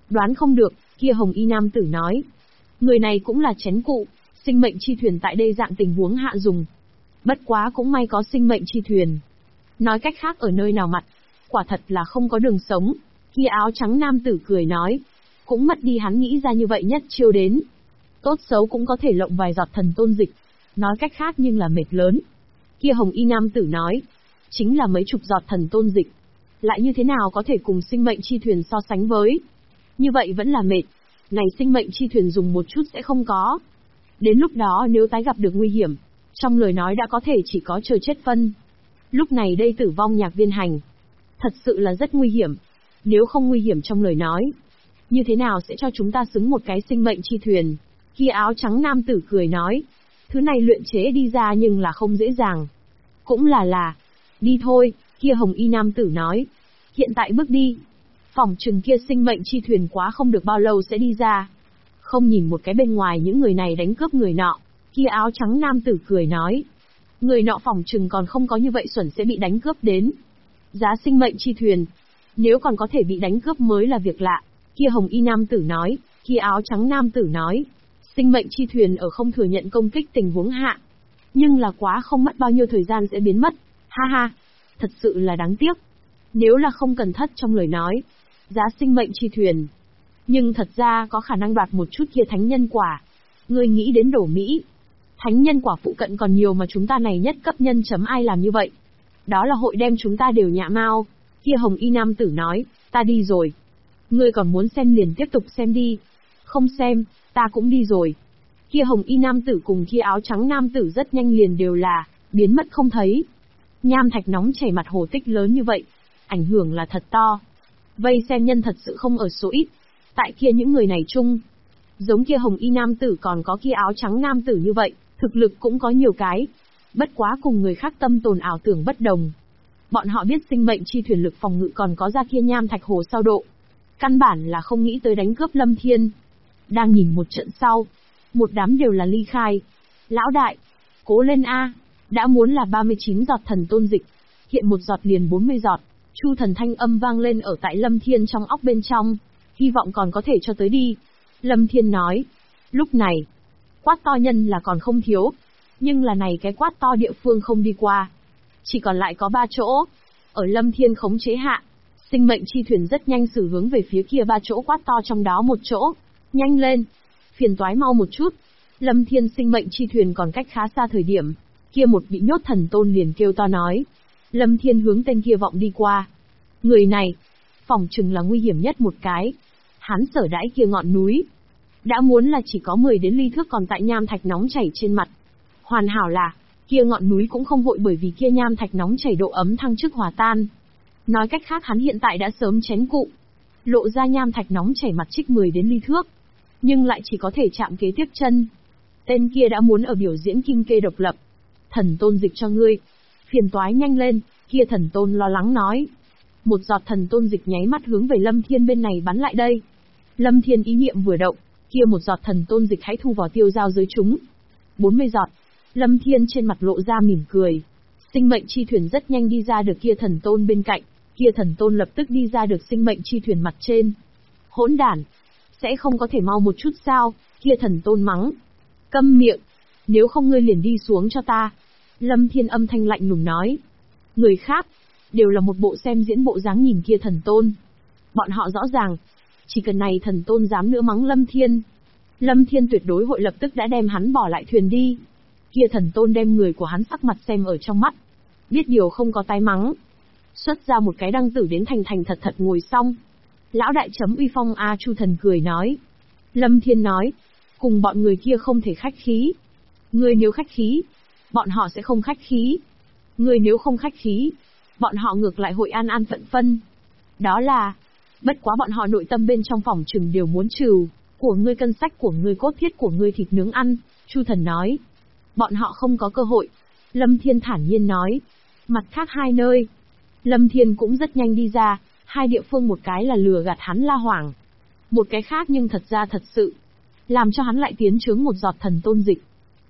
Đoán không được, kia hồng y nam tử nói. Người này cũng là chén cụ, sinh mệnh chi thuyền tại đây dạng tình huống hạ dùng. Bất quá cũng may có sinh mệnh chi thuyền. Nói cách khác ở nơi nào mặt, quả thật là không có đường sống. Kia áo trắng nam tử cười nói. Cũng mất đi hắn nghĩ ra như vậy nhất chiêu đến. Tốt xấu cũng có thể lộng vài giọt thần tôn dịch. Nói cách khác nhưng là mệt lớn. Kia hồng y nam tử nói. Chính là mấy chục giọt thần tôn dịch. Lại như thế nào có thể cùng sinh mệnh chi thuyền so sánh với. Như vậy vẫn là mệt. Này sinh mệnh chi thuyền dùng một chút sẽ không có. Đến lúc đó nếu tái gặp được nguy hiểm, trong lời nói đã có thể chỉ có chờ chết phân. Lúc này đây tử vong nhạc viên hành. Thật sự là rất nguy hiểm. Nếu không nguy hiểm trong lời nói, như thế nào sẽ cho chúng ta xứng một cái sinh mệnh chi thuyền? Kia áo trắng nam tử cười nói. Thứ này luyện chế đi ra nhưng là không dễ dàng. Cũng là. Đi thôi, kia hồng y nam tử nói. Hiện tại bước đi. Phỏng chừng kia sinh mệnh chi thuyền quá không được bao lâu sẽ đi ra. Không nhìn một cái bên ngoài những người này đánh cướp người nọ. Kia áo trắng nam tử cười nói. Người nọ phỏng chừng còn không có như vậy xuẩn sẽ bị đánh cướp đến. Giá sinh mệnh chi thuyền. Nếu còn có thể bị đánh cướp mới là việc lạ. Kia hồng y nam tử nói. Kia áo trắng nam tử nói. Sinh mệnh chi thuyền ở không thừa nhận công kích tình huống hạ. Nhưng là quá không mất bao nhiêu thời gian sẽ biến mất. Ha ha. Thật sự là đáng tiếc. Nếu là không cần thất trong lời nói. Giá sinh mệnh chi thuyền. Nhưng thật ra có khả năng đoạt một chút kia thánh nhân quả. Ngươi nghĩ đến đổ Mỹ. Thánh nhân quả phụ cận còn nhiều mà chúng ta này nhất cấp nhân chấm ai làm như vậy. Đó là hội đem chúng ta đều nhạ mau. Kia hồng y nam tử nói, ta đi rồi. Ngươi còn muốn xem liền tiếp tục xem đi. Không xem, ta cũng đi rồi. Kia hồng y nam tử cùng kia áo trắng nam tử rất nhanh liền đều là, biến mất không thấy. Nham thạch nóng chảy mặt hồ tích lớn như vậy. Ảnh hưởng là thật to. Vây xem nhân thật sự không ở số ít. Tại kia những người này chung. Giống kia hồng y nam tử còn có kia áo trắng nam tử như vậy, thực lực cũng có nhiều cái. Bất quá cùng người khác tâm tồn ảo tưởng bất đồng. Bọn họ biết sinh mệnh chi thuyền lực phòng ngự còn có ra kia nham thạch hồ sao độ. Căn bản là không nghĩ tới đánh cướp Lâm Thiên. Đang nhìn một trận sau. Một đám đều là ly khai. Lão đại, cố lên a, đã muốn là 39 giọt thần tôn dịch. Hiện một giọt liền 40 giọt. Chu thần thanh âm vang lên ở tại Lâm Thiên trong óc bên trong. Hy vọng còn có thể cho tới đi. Lâm Thiên nói. Lúc này, quát to nhân là còn không thiếu. Nhưng là này cái quát to địa phương không đi qua. Chỉ còn lại có 3 chỗ. Ở Lâm Thiên khống chế hạ. Sinh mệnh chi thuyền rất nhanh xử hướng về phía kia 3 chỗ quát to trong đó một chỗ. Nhanh lên. Phiền toái mau một chút. Lâm Thiên sinh mệnh chi thuyền còn cách khá xa thời điểm. Kia một bị nhốt thần tôn liền kêu to nói. Lâm Thiên hướng tên kia vọng đi qua. Người này, phỏng chừng là nguy hiểm nhất một cái. Hắn sở đãi kia ngọn núi. Đã muốn là chỉ có 10 đến ly thước còn tại nham thạch nóng chảy trên mặt. Hoàn hảo là, kia ngọn núi cũng không vội bởi vì kia nham thạch nóng chảy độ ấm thăng chức hòa tan. Nói cách khác hắn hiện tại đã sớm chén cụ. Lộ ra nham thạch nóng chảy mặt trích 10 đến ly thước. Nhưng lại chỉ có thể chạm kế tiếp chân. Tên kia đã muốn ở biểu diễn kim kê độc lập. Thần tôn dịch cho ngươi. Phiền toái nhanh lên, kia thần tôn lo lắng nói. Một giọt thần tôn dịch nháy mắt hướng về Lâm Thiên bên này bắn lại đây. Lâm Thiên ý niệm vừa động, kia một giọt thần tôn dịch hãy thu vào tiêu giao giới chúng. 40 giọt. Lâm Thiên trên mặt lộ ra mỉm cười. Sinh mệnh chi thuyền rất nhanh đi ra được kia thần tôn bên cạnh, kia thần tôn lập tức đi ra được sinh mệnh chi thuyền mặt trên. Hỗn đản, sẽ không có thể mau một chút sao? Kia thần tôn mắng. Câm miệng, nếu không ngươi liền đi xuống cho ta. Lâm Thiên âm thanh lạnh lùng nói. Người khác đều là một bộ xem diễn bộ dáng nhìn kia thần tôn. Bọn họ rõ ràng, chỉ cần này thần tôn dám nữa mắng Lâm Thiên, Lâm Thiên tuyệt đối hội lập tức đã đem hắn bỏ lại thuyền đi. Kia thần tôn đem người của hắn sắc mặt xem ở trong mắt, biết điều không có tái mắng, xuất ra một cái đăng tử đến thành thành thật thật ngồi xong. Lão đại chấm uy phong a, Chu thần cười nói. Lâm Thiên nói, cùng bọn người kia không thể khách khí. Ngươi nếu khách khí, bọn họ sẽ không khách khí. Ngươi nếu không khách khí, bọn họ ngược lại hội an an phận phân. Đó là, bất quá bọn họ nội tâm bên trong phòng trừng đều muốn trừ, của ngươi cân sách của ngươi cốt thiết của ngươi thịt nướng ăn, Chu thần nói. Bọn họ không có cơ hội. Lâm Thiên thản nhiên nói. Mặt khác hai nơi, Lâm Thiên cũng rất nhanh đi ra, hai địa phương một cái là lừa gạt hắn La Hoàng. Một cái khác nhưng thật ra thật sự, làm cho hắn lại tiến chướng một giọt thần tôn dịch.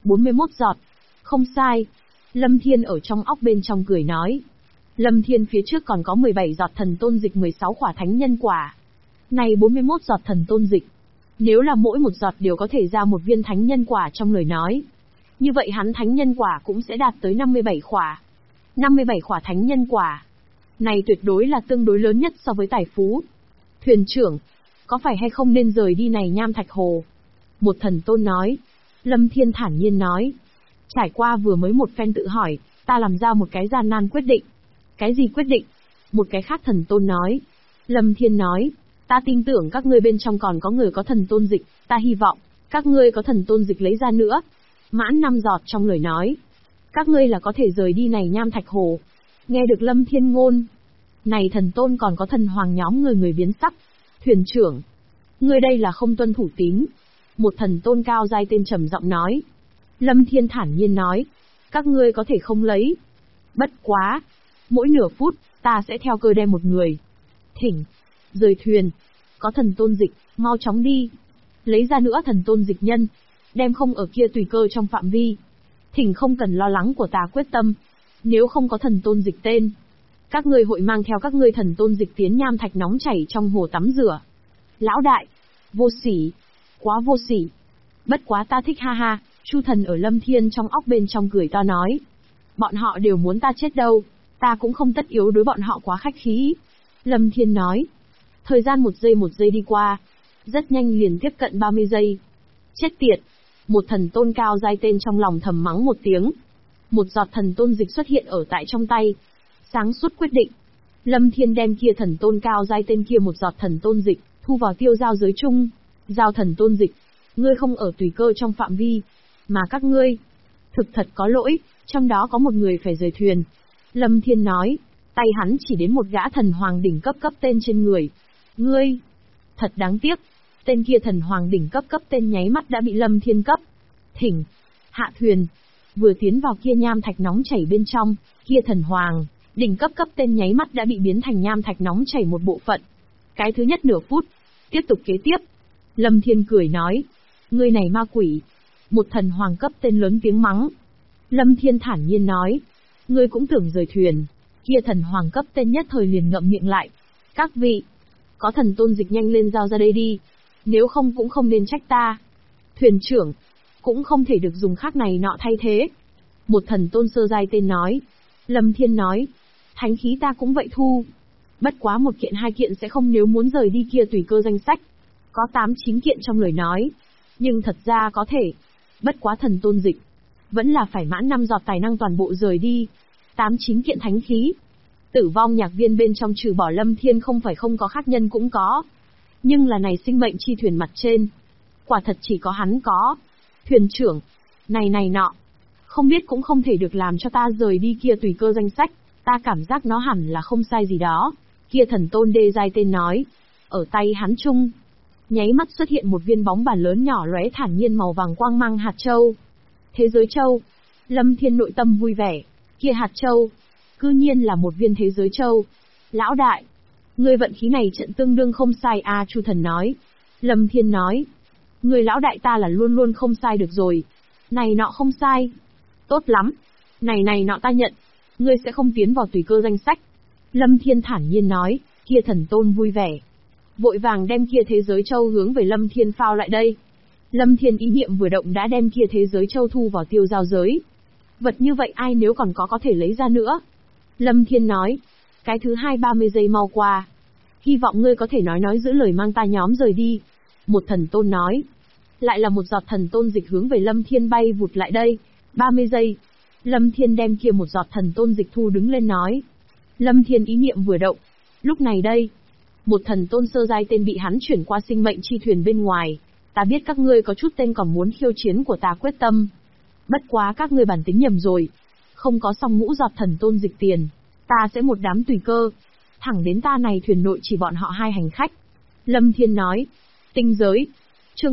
41 giọt. Không sai. Lâm Thiên ở trong óc bên trong cười nói. Lâm Thiên phía trước còn có 17 giọt thần tôn dịch 16 khỏa thánh nhân quả. Này 41 giọt thần tôn dịch. Nếu là mỗi một giọt đều có thể ra một viên thánh nhân quả trong lời nói. Như vậy hắn thánh nhân quả cũng sẽ đạt tới 57 khỏa. 57 khỏa thánh nhân quả. Này tuyệt đối là tương đối lớn nhất so với tài phú. Thuyền trưởng, có phải hay không nên rời đi này Nham Thạch Hồ? Một thần tôn nói. Lâm Thiên thản nhiên nói. Trải qua vừa mới một phen tự hỏi, ta làm ra một cái gian nan quyết định. Cái gì quyết định? Một cái khác thần tôn nói. Lâm Thiên nói. Ta tin tưởng các ngươi bên trong còn có người có thần tôn dịch, ta hy vọng, các ngươi có thần tôn dịch lấy ra nữa. Mãn 5 giọt trong lời nói. Các ngươi là có thể rời đi này Nham Thạch Hồ. Nghe được Lâm Thiên ngôn. Này thần tôn còn có thần hoàng nhóm người biến sắc. Thuyền trưởng. Ngươi đây là không tuân thủ tín. Một thần tôn cao giai tên trầm giọng nói. Lâm Thiên thản nhiên nói. Các ngươi có thể không lấy. Bất quá. Mỗi nửa phút, ta sẽ theo cơ đem một người. Thỉnh. Rời thuyền. Có thần tôn dịch, mau chóng đi. Lấy ra nữa thần tôn dịch nhân. Đem không ở kia tùy cơ trong phạm vi. Thỉnh không cần lo lắng của ta quyết tâm. Nếu không có thần tôn dịch tên, các ngươi hội mang theo các ngươi thần tôn dịch tiến nham thạch nóng chảy trong hồ tắm rửa. Lão đại, vô sỉ, quá vô sỉ. Bất quá ta thích ha ha, Chu thần ở Lâm Thiên trong óc bên trong cười to nói. Bọn họ đều muốn ta chết đâu, ta cũng không tất yếu đối bọn họ quá khách khí. Lâm Thiên nói. Thời gian một giây đi qua, rất nhanh liền tiếp cận 30 giây. Chết tiệt. Một thần tôn cao giai tên trong lòng thầm mắng một tiếng. Một giọt thần tôn dịch xuất hiện ở tại trong tay. Sáng suốt quyết định. Lâm Thiên đem kia thần tôn cao giai tên kia một giọt thần tôn dịch, thu vào tiêu giao giới chung. Giao thần tôn dịch. Ngươi không ở tùy cơ trong phạm vi. Mà các ngươi. Thực thật có lỗi, trong đó có một người phải rời thuyền. Lâm Thiên nói. Tay hắn chỉ đến một gã thần hoàng đỉnh cấp tên trên người. Ngươi. Thật đáng tiếc. Tên kia thần hoàng đỉnh cấp tên nháy mắt đã bị Lâm Thiên cấp. Thỉnh. Hạ thuyền. Vừa tiến vào kia nham thạch nóng chảy bên trong, kia thần hoàng, đỉnh cấp tên nháy mắt đã bị biến thành nham thạch nóng chảy một bộ phận. Cái thứ nhất nửa phút. Tiếp tục kế tiếp. Lâm Thiên cười nói. Ngươi này ma quỷ. Một thần hoàng cấp tên lớn tiếng mắng. Lâm Thiên thản nhiên nói. Ngươi cũng tưởng rời thuyền. Kia thần hoàng cấp tên nhất thời liền ngậm miệng lại. Các vị. Có thần tôn dịch nhanh lên giao ra đây đi. Nếu không cũng không nên trách ta. Thuyền trưởng. Cũng không thể được dùng khác này nọ thay thế. Một thần tôn sơ giai tên nói. Lâm Thiên nói. Thánh khí ta cũng vậy thu. Bất quá một kiện hai kiện sẽ không nếu muốn rời đi kia tùy cơ danh sách. Có 8-9 kiện trong lời nói. Nhưng thật ra có thể. Bất quá thần tôn dịch. Vẫn là phải mãn 5 giọt tài năng toàn bộ rời đi. 8-9 kiện thánh khí. Tử vong nhạc viên bên trong trừ bỏ Lâm Thiên không phải không có khác nhân cũng có. Nhưng là này sinh mệnh chi thuyền mặt trên. Quả thật chỉ có hắn có. Thuyền trưởng. Này nọ. Không biết cũng không thể được làm cho ta rời đi kia tùy cơ danh sách. Ta cảm giác nó hẳn là không sai gì đó. Kia thần tôn đê giai tên nói. Ở tay hắn chung. Nháy mắt xuất hiện một viên bóng bàn lớn nhỏ lóe thản nhiên màu vàng quang mang hạt châu. Thế giới châu. Lâm Thiên nội tâm vui vẻ. Kia hạt châu. Cư nhiên là một viên thế giới châu. Lão đại. Ngươi vận khí này trận tương đương không sai à, Chu thần nói. Lâm Thiên nói. Người lão đại ta là luôn luôn không sai được rồi. Này nọ không sai. Tốt lắm. Này nọ ta nhận. Ngươi sẽ không tiến vào tùy cơ danh sách. Lâm Thiên thản nhiên nói. Kia thần tôn vui vẻ. Vội vàng đem kia thế giới châu hướng về Lâm Thiên phao lại đây. Lâm Thiên ý niệm vừa động đã đem kia thế giới châu thu vào tiêu giao giới. Vật như vậy ai nếu còn có thể lấy ra nữa. Lâm Thiên nói. Cái thứ 30 giây mau qua. Hy vọng ngươi có thể nói giữ lời mang ta nhóm rời đi. Một thần tôn nói. Lại là một giọt thần tôn dịch hướng về Lâm Thiên bay vụt lại đây. 30 giây. Lâm Thiên đem kia một giọt thần tôn dịch thu đứng lên nói. Lâm Thiên ý niệm vừa động. Lúc này đây. Một thần tôn sơ giai tên bị hắn chuyển qua sinh mệnh chi thuyền bên ngoài. Ta biết các ngươi có chút tên còn muốn khiêu chiến của ta quyết tâm. Bất quá các ngươi bản tính nhầm rồi. Không có xong ngũ giọt thần tôn dịch tiền. Ta sẽ một đám tùy cơ. Thẳng đến ta này thuyền nội chỉ bọn họ 2 hành khách. Lâm Thiên nói. Tinh giới. Chương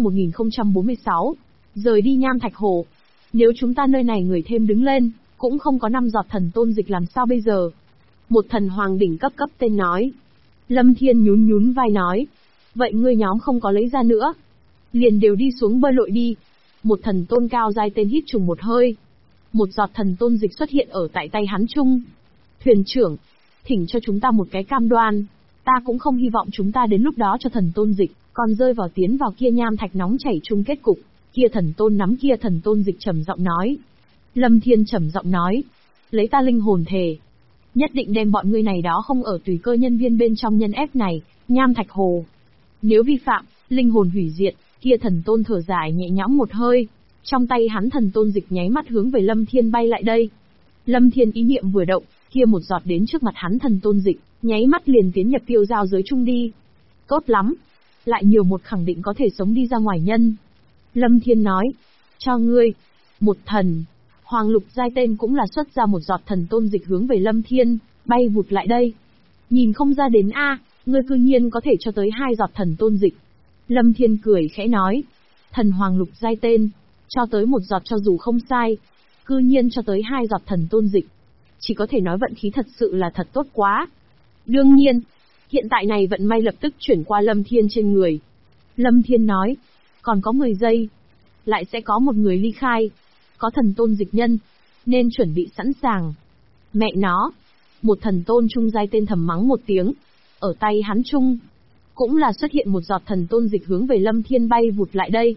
1046. Rời đi nham thạch hồ. Nếu chúng ta nơi này người thêm đứng lên, cũng không có 5 giọt thần tôn dịch làm sao bây giờ? Một thần hoàng đỉnh cấp tên nói. Lâm Thiên nhún vai nói. Vậy ngươi nhóm không có lấy ra nữa. Liền đều đi xuống bơi lội đi. Một thần tôn cao giai tên hít trùng một hơi. Một giọt thần tôn dịch xuất hiện ở tại tay hắn chung. Thuyền trưởng. Thỉnh cho chúng ta một cái cam đoan. Ta cũng không hy vọng chúng ta đến lúc đó cho thần tôn dịch, còn rơi vào tiến vào kia nham thạch nóng chảy chung kết cục. Kia thần tôn nắm kia thần tôn dịch trầm giọng nói. Lâm Thiên trầm giọng nói. Lấy ta linh hồn thề. Nhất định đem bọn ngươi này đó không ở tùy cơ nhân viên bên trong nhân ép này, nham thạch hồ. Nếu vi phạm, linh hồn hủy diệt, kia thần tôn thở dài nhẹ nhõm một hơi. Trong tay hắn thần tôn dịch nháy mắt hướng về Lâm Thiên bay lại đây. Lâm Thiên ý niệm vừa động, kia một giọt đến trước mặt hắn thần tôn dịch, nháy mắt liền tiến nhập tiêu giao giới chung đi. Tốt lắm. Lại nhiều một khẳng định có thể sống đi ra ngoài nhân. Lâm Thiên nói. Cho ngươi. Một thần. Hoàng Lục Giai tên cũng là xuất ra một giọt thần tôn dịch hướng về Lâm Thiên, bay vụt lại đây. Nhìn không ra đến a, ngươi cư nhiên có thể cho tới 2 giọt thần tôn dịch. Lâm Thiên cười khẽ nói. Thần Hoàng Lục Giai tên. Cho tới 1 giọt cho dù không sai. Cư nhiên cho tới 2 giọt thần tôn dịch. Chỉ có thể nói vận khí thật sự là thật tốt quá. Đương nhiên, hiện tại này vận may lập tức chuyển qua Lâm Thiên trên người. Lâm Thiên nói, còn có 10 giây, lại sẽ có một người ly khai, có thần tôn dịch nhân, nên chuẩn bị sẵn sàng. Mẹ nó, một thần tôn trung giai tên thầm mắng một tiếng, ở tay hắn trung, cũng là xuất hiện một giọt thần tôn dịch hướng về Lâm Thiên bay vụt lại đây.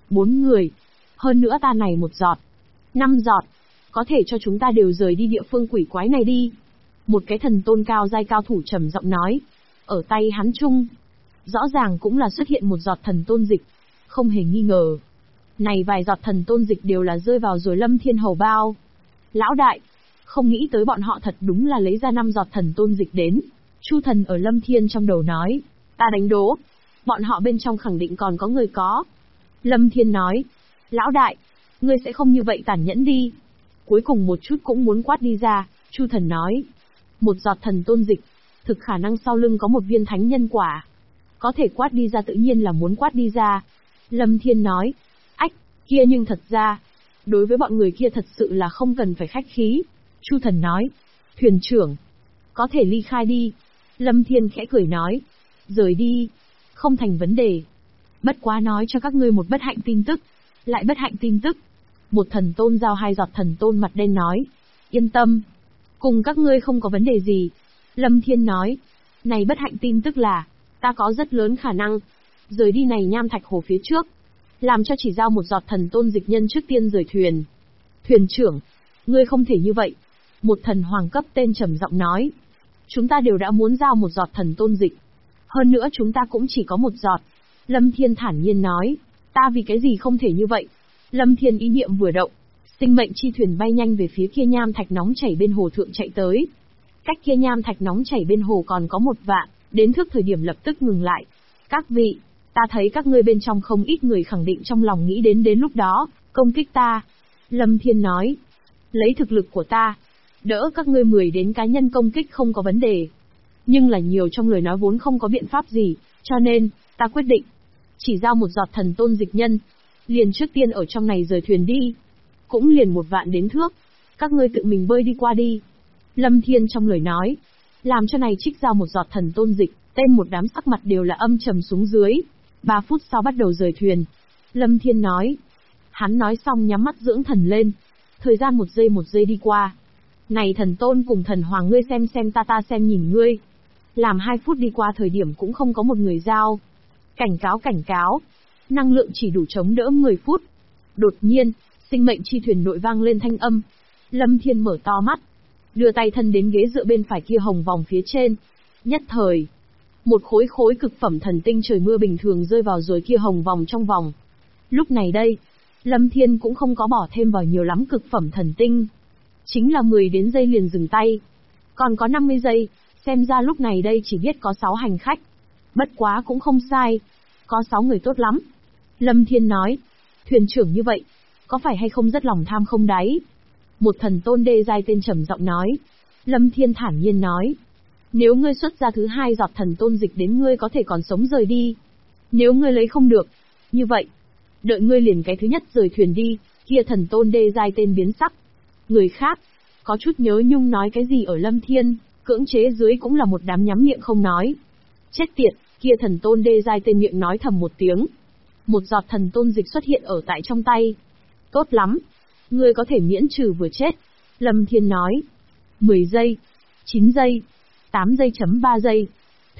4 người, hơn nữa ta này một giọt, 5 giọt, có thể cho chúng ta đều rời đi địa phương quỷ quái này đi. Một cái thần tôn cao giai cao thủ trầm giọng nói, ở tay hắn trung, rõ ràng cũng là xuất hiện một giọt thần tôn dịch, không hề nghi ngờ. Này vài giọt thần tôn dịch đều là rơi vào rồi Lâm Thiên hầu bao. Lão đại, không nghĩ tới bọn họ thật đúng là lấy ra 5 giọt thần tôn dịch đến. Chu thần ở Lâm Thiên trong đầu nói, ta đánh đố, bọn họ bên trong khẳng định còn có người có. Lâm Thiên nói, lão đại, ngươi sẽ không như vậy tàn nhẫn đi. Cuối cùng một chút cũng muốn quát đi ra, Chu thần nói, một giọt thần tôn dịch, thực khả năng sau lưng có một viên thánh nhân quả. Có thể quát đi ra tự nhiên là muốn quát đi ra. Lâm Thiên nói, ách, kia nhưng thật ra, đối với bọn người kia thật sự là không cần phải khách khí. Chu thần nói, thuyền trưởng, có thể ly khai đi. Lâm Thiên khẽ cười nói, rời đi, không thành vấn đề. Bất quá nói cho các ngươi một bất hạnh tin tức, lại bất hạnh tin tức. Một thần tôn giao 2 giọt thần tôn mặt đen nói, yên tâm, cùng các ngươi không có vấn đề gì. Lâm Thiên nói, này bất hạnh tin tức là, ta có rất lớn khả năng, rời đi này nham thạch hồ phía trước, làm cho chỉ giao một giọt thần tôn dịch nhân trước tiên rời thuyền. Thuyền trưởng, ngươi không thể như vậy. Một thần hoàng cấp tên trầm giọng nói, chúng ta đều đã muốn giao một giọt thần tôn dịch. Hơn nữa chúng ta cũng chỉ có một giọt. Lâm Thiên thản nhiên nói, ta vì cái gì không thể như vậy. Lâm Thiên ý niệm vừa động, sinh mệnh chi thuyền bay nhanh về phía kia nham thạch nóng chảy bên hồ thượng chạy tới. Cách kia nham thạch nóng chảy bên hồ còn có 1 vạn, đến thước thời điểm lập tức ngừng lại. Các vị, ta thấy các ngươi bên trong không ít người khẳng định trong lòng nghĩ đến lúc đó, công kích ta. Lâm Thiên nói, lấy thực lực của ta, đỡ các ngươi 10 đến cá nhân công kích không có vấn đề. Nhưng là nhiều trong lời nói vốn không có biện pháp gì, cho nên, ta quyết định, chỉ giao một giọt thần tôn dịch nhân, liền trước tiên ở trong này rời thuyền đi. Cũng liền 1 vạn đến thước, các ngươi tự mình bơi đi qua đi. Lâm Thiên trong lời nói, làm cho này trích giao một giọt thần tôn dịch, tên một đám sắc mặt đều là âm trầm xuống dưới. 3 phút sau bắt đầu rời thuyền. Lâm Thiên nói. Hắn nói xong nhắm mắt dưỡng thần lên. Thời gian 1 giây đi qua. Này thần tôn cùng thần hoàng ngươi xem ta xem nhìn ngươi. Làm 2 phút đi qua thời điểm cũng không có một người giao. Cảnh cáo. Năng lượng chỉ đủ chống đỡ 10 phút. Đột nhiên, sinh mệnh chi thuyền nội vang lên thanh âm. Lâm Thiên mở to mắt. Đưa tay thân đến ghế dựa bên phải kia hồng vòng phía trên. Nhất thời, một khối cực phẩm thần tinh trời mưa bình thường rơi vào rồi kia hồng vòng trong vòng. Lúc này đây, Lâm Thiên cũng không có bỏ thêm vào nhiều lắm cực phẩm thần tinh. Chính là 10 đến giây liền dừng tay. Còn có 50 giây, xem ra lúc này đây chỉ biết có 6 hành khách. Bất quá cũng không sai. Có 6 người tốt lắm. Lâm Thiên nói, thuyền trưởng như vậy, có phải hay không rất lòng tham không đáy? Một thần tôn đê giai tên trầm giọng nói. Lâm Thiên thản nhiên nói, nếu ngươi xuất ra thứ 2 giọt thần tôn dịch đến ngươi có thể còn sống rời đi. Nếu ngươi lấy không được, như vậy, đợi ngươi liền cái thứ nhất rời thuyền đi. Kia thần tôn đê giai tên biến sắc. Người khác, có chút nhớ nhung nói cái gì ở Lâm Thiên, cưỡng chế dưới cũng là một đám nhắm miệng không nói. Chết tiệt, kia thần tôn đê giai tên miệng nói thầm một tiếng. Một giọt thần tôn dịch xuất hiện ở tại trong tay. Tốt lắm, ngươi có thể miễn trừ vừa chết. Lâm Thiên nói. 10 giây, 9 giây, 8 giây chấm 3 giây.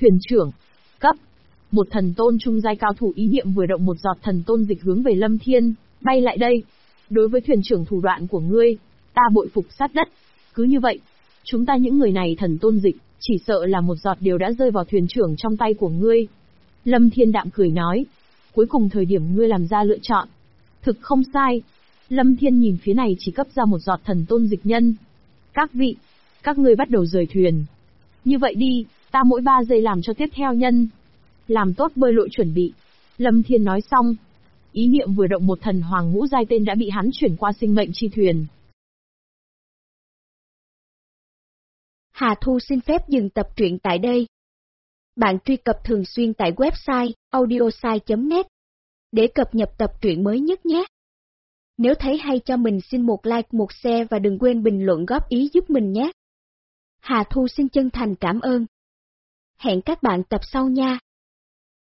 Thuyền trưởng. Cấp. Một thần tôn trung giai cao thủ ý niệm vừa động, một giọt thần tôn dịch hướng về Lâm Thiên, bay lại đây. Đối với thuyền trưởng thủ đoạn của ngươi, ta bội phục sát đất. Cứ như vậy, chúng ta những người này thần tôn dịch, chỉ sợ là một giọt đều đã rơi vào thuyền trưởng trong tay của ngươi. Lâm Thiên đạm cười nói. Cuối cùng thời điểm ngươi làm ra lựa chọn. Thực không sai. Lâm Thiên nhìn phía này chỉ cấp ra một giọt thần tôn dịch nhân. Các vị, các ngươi bắt đầu rời thuyền. Như vậy đi, ta mỗi 3 giây làm cho tiếp theo nhân. Làm tốt bơi lội chuẩn bị. Lâm Thiên nói xong. Ý niệm vừa động, một thần hoàng ngũ giai tên đã bị hắn chuyển qua sinh mệnh chi thuyền. Hà Thu xin phép dừng tập truyện tại đây. Bạn truy cập thường xuyên tại website audiosai.net để cập nhật tập truyện mới nhất nhé. Nếu thấy hay cho mình xin một like, một share và đừng quên bình luận góp ý giúp mình nhé. Hà Thu xin chân thành cảm ơn. Hẹn các bạn tập sau nha.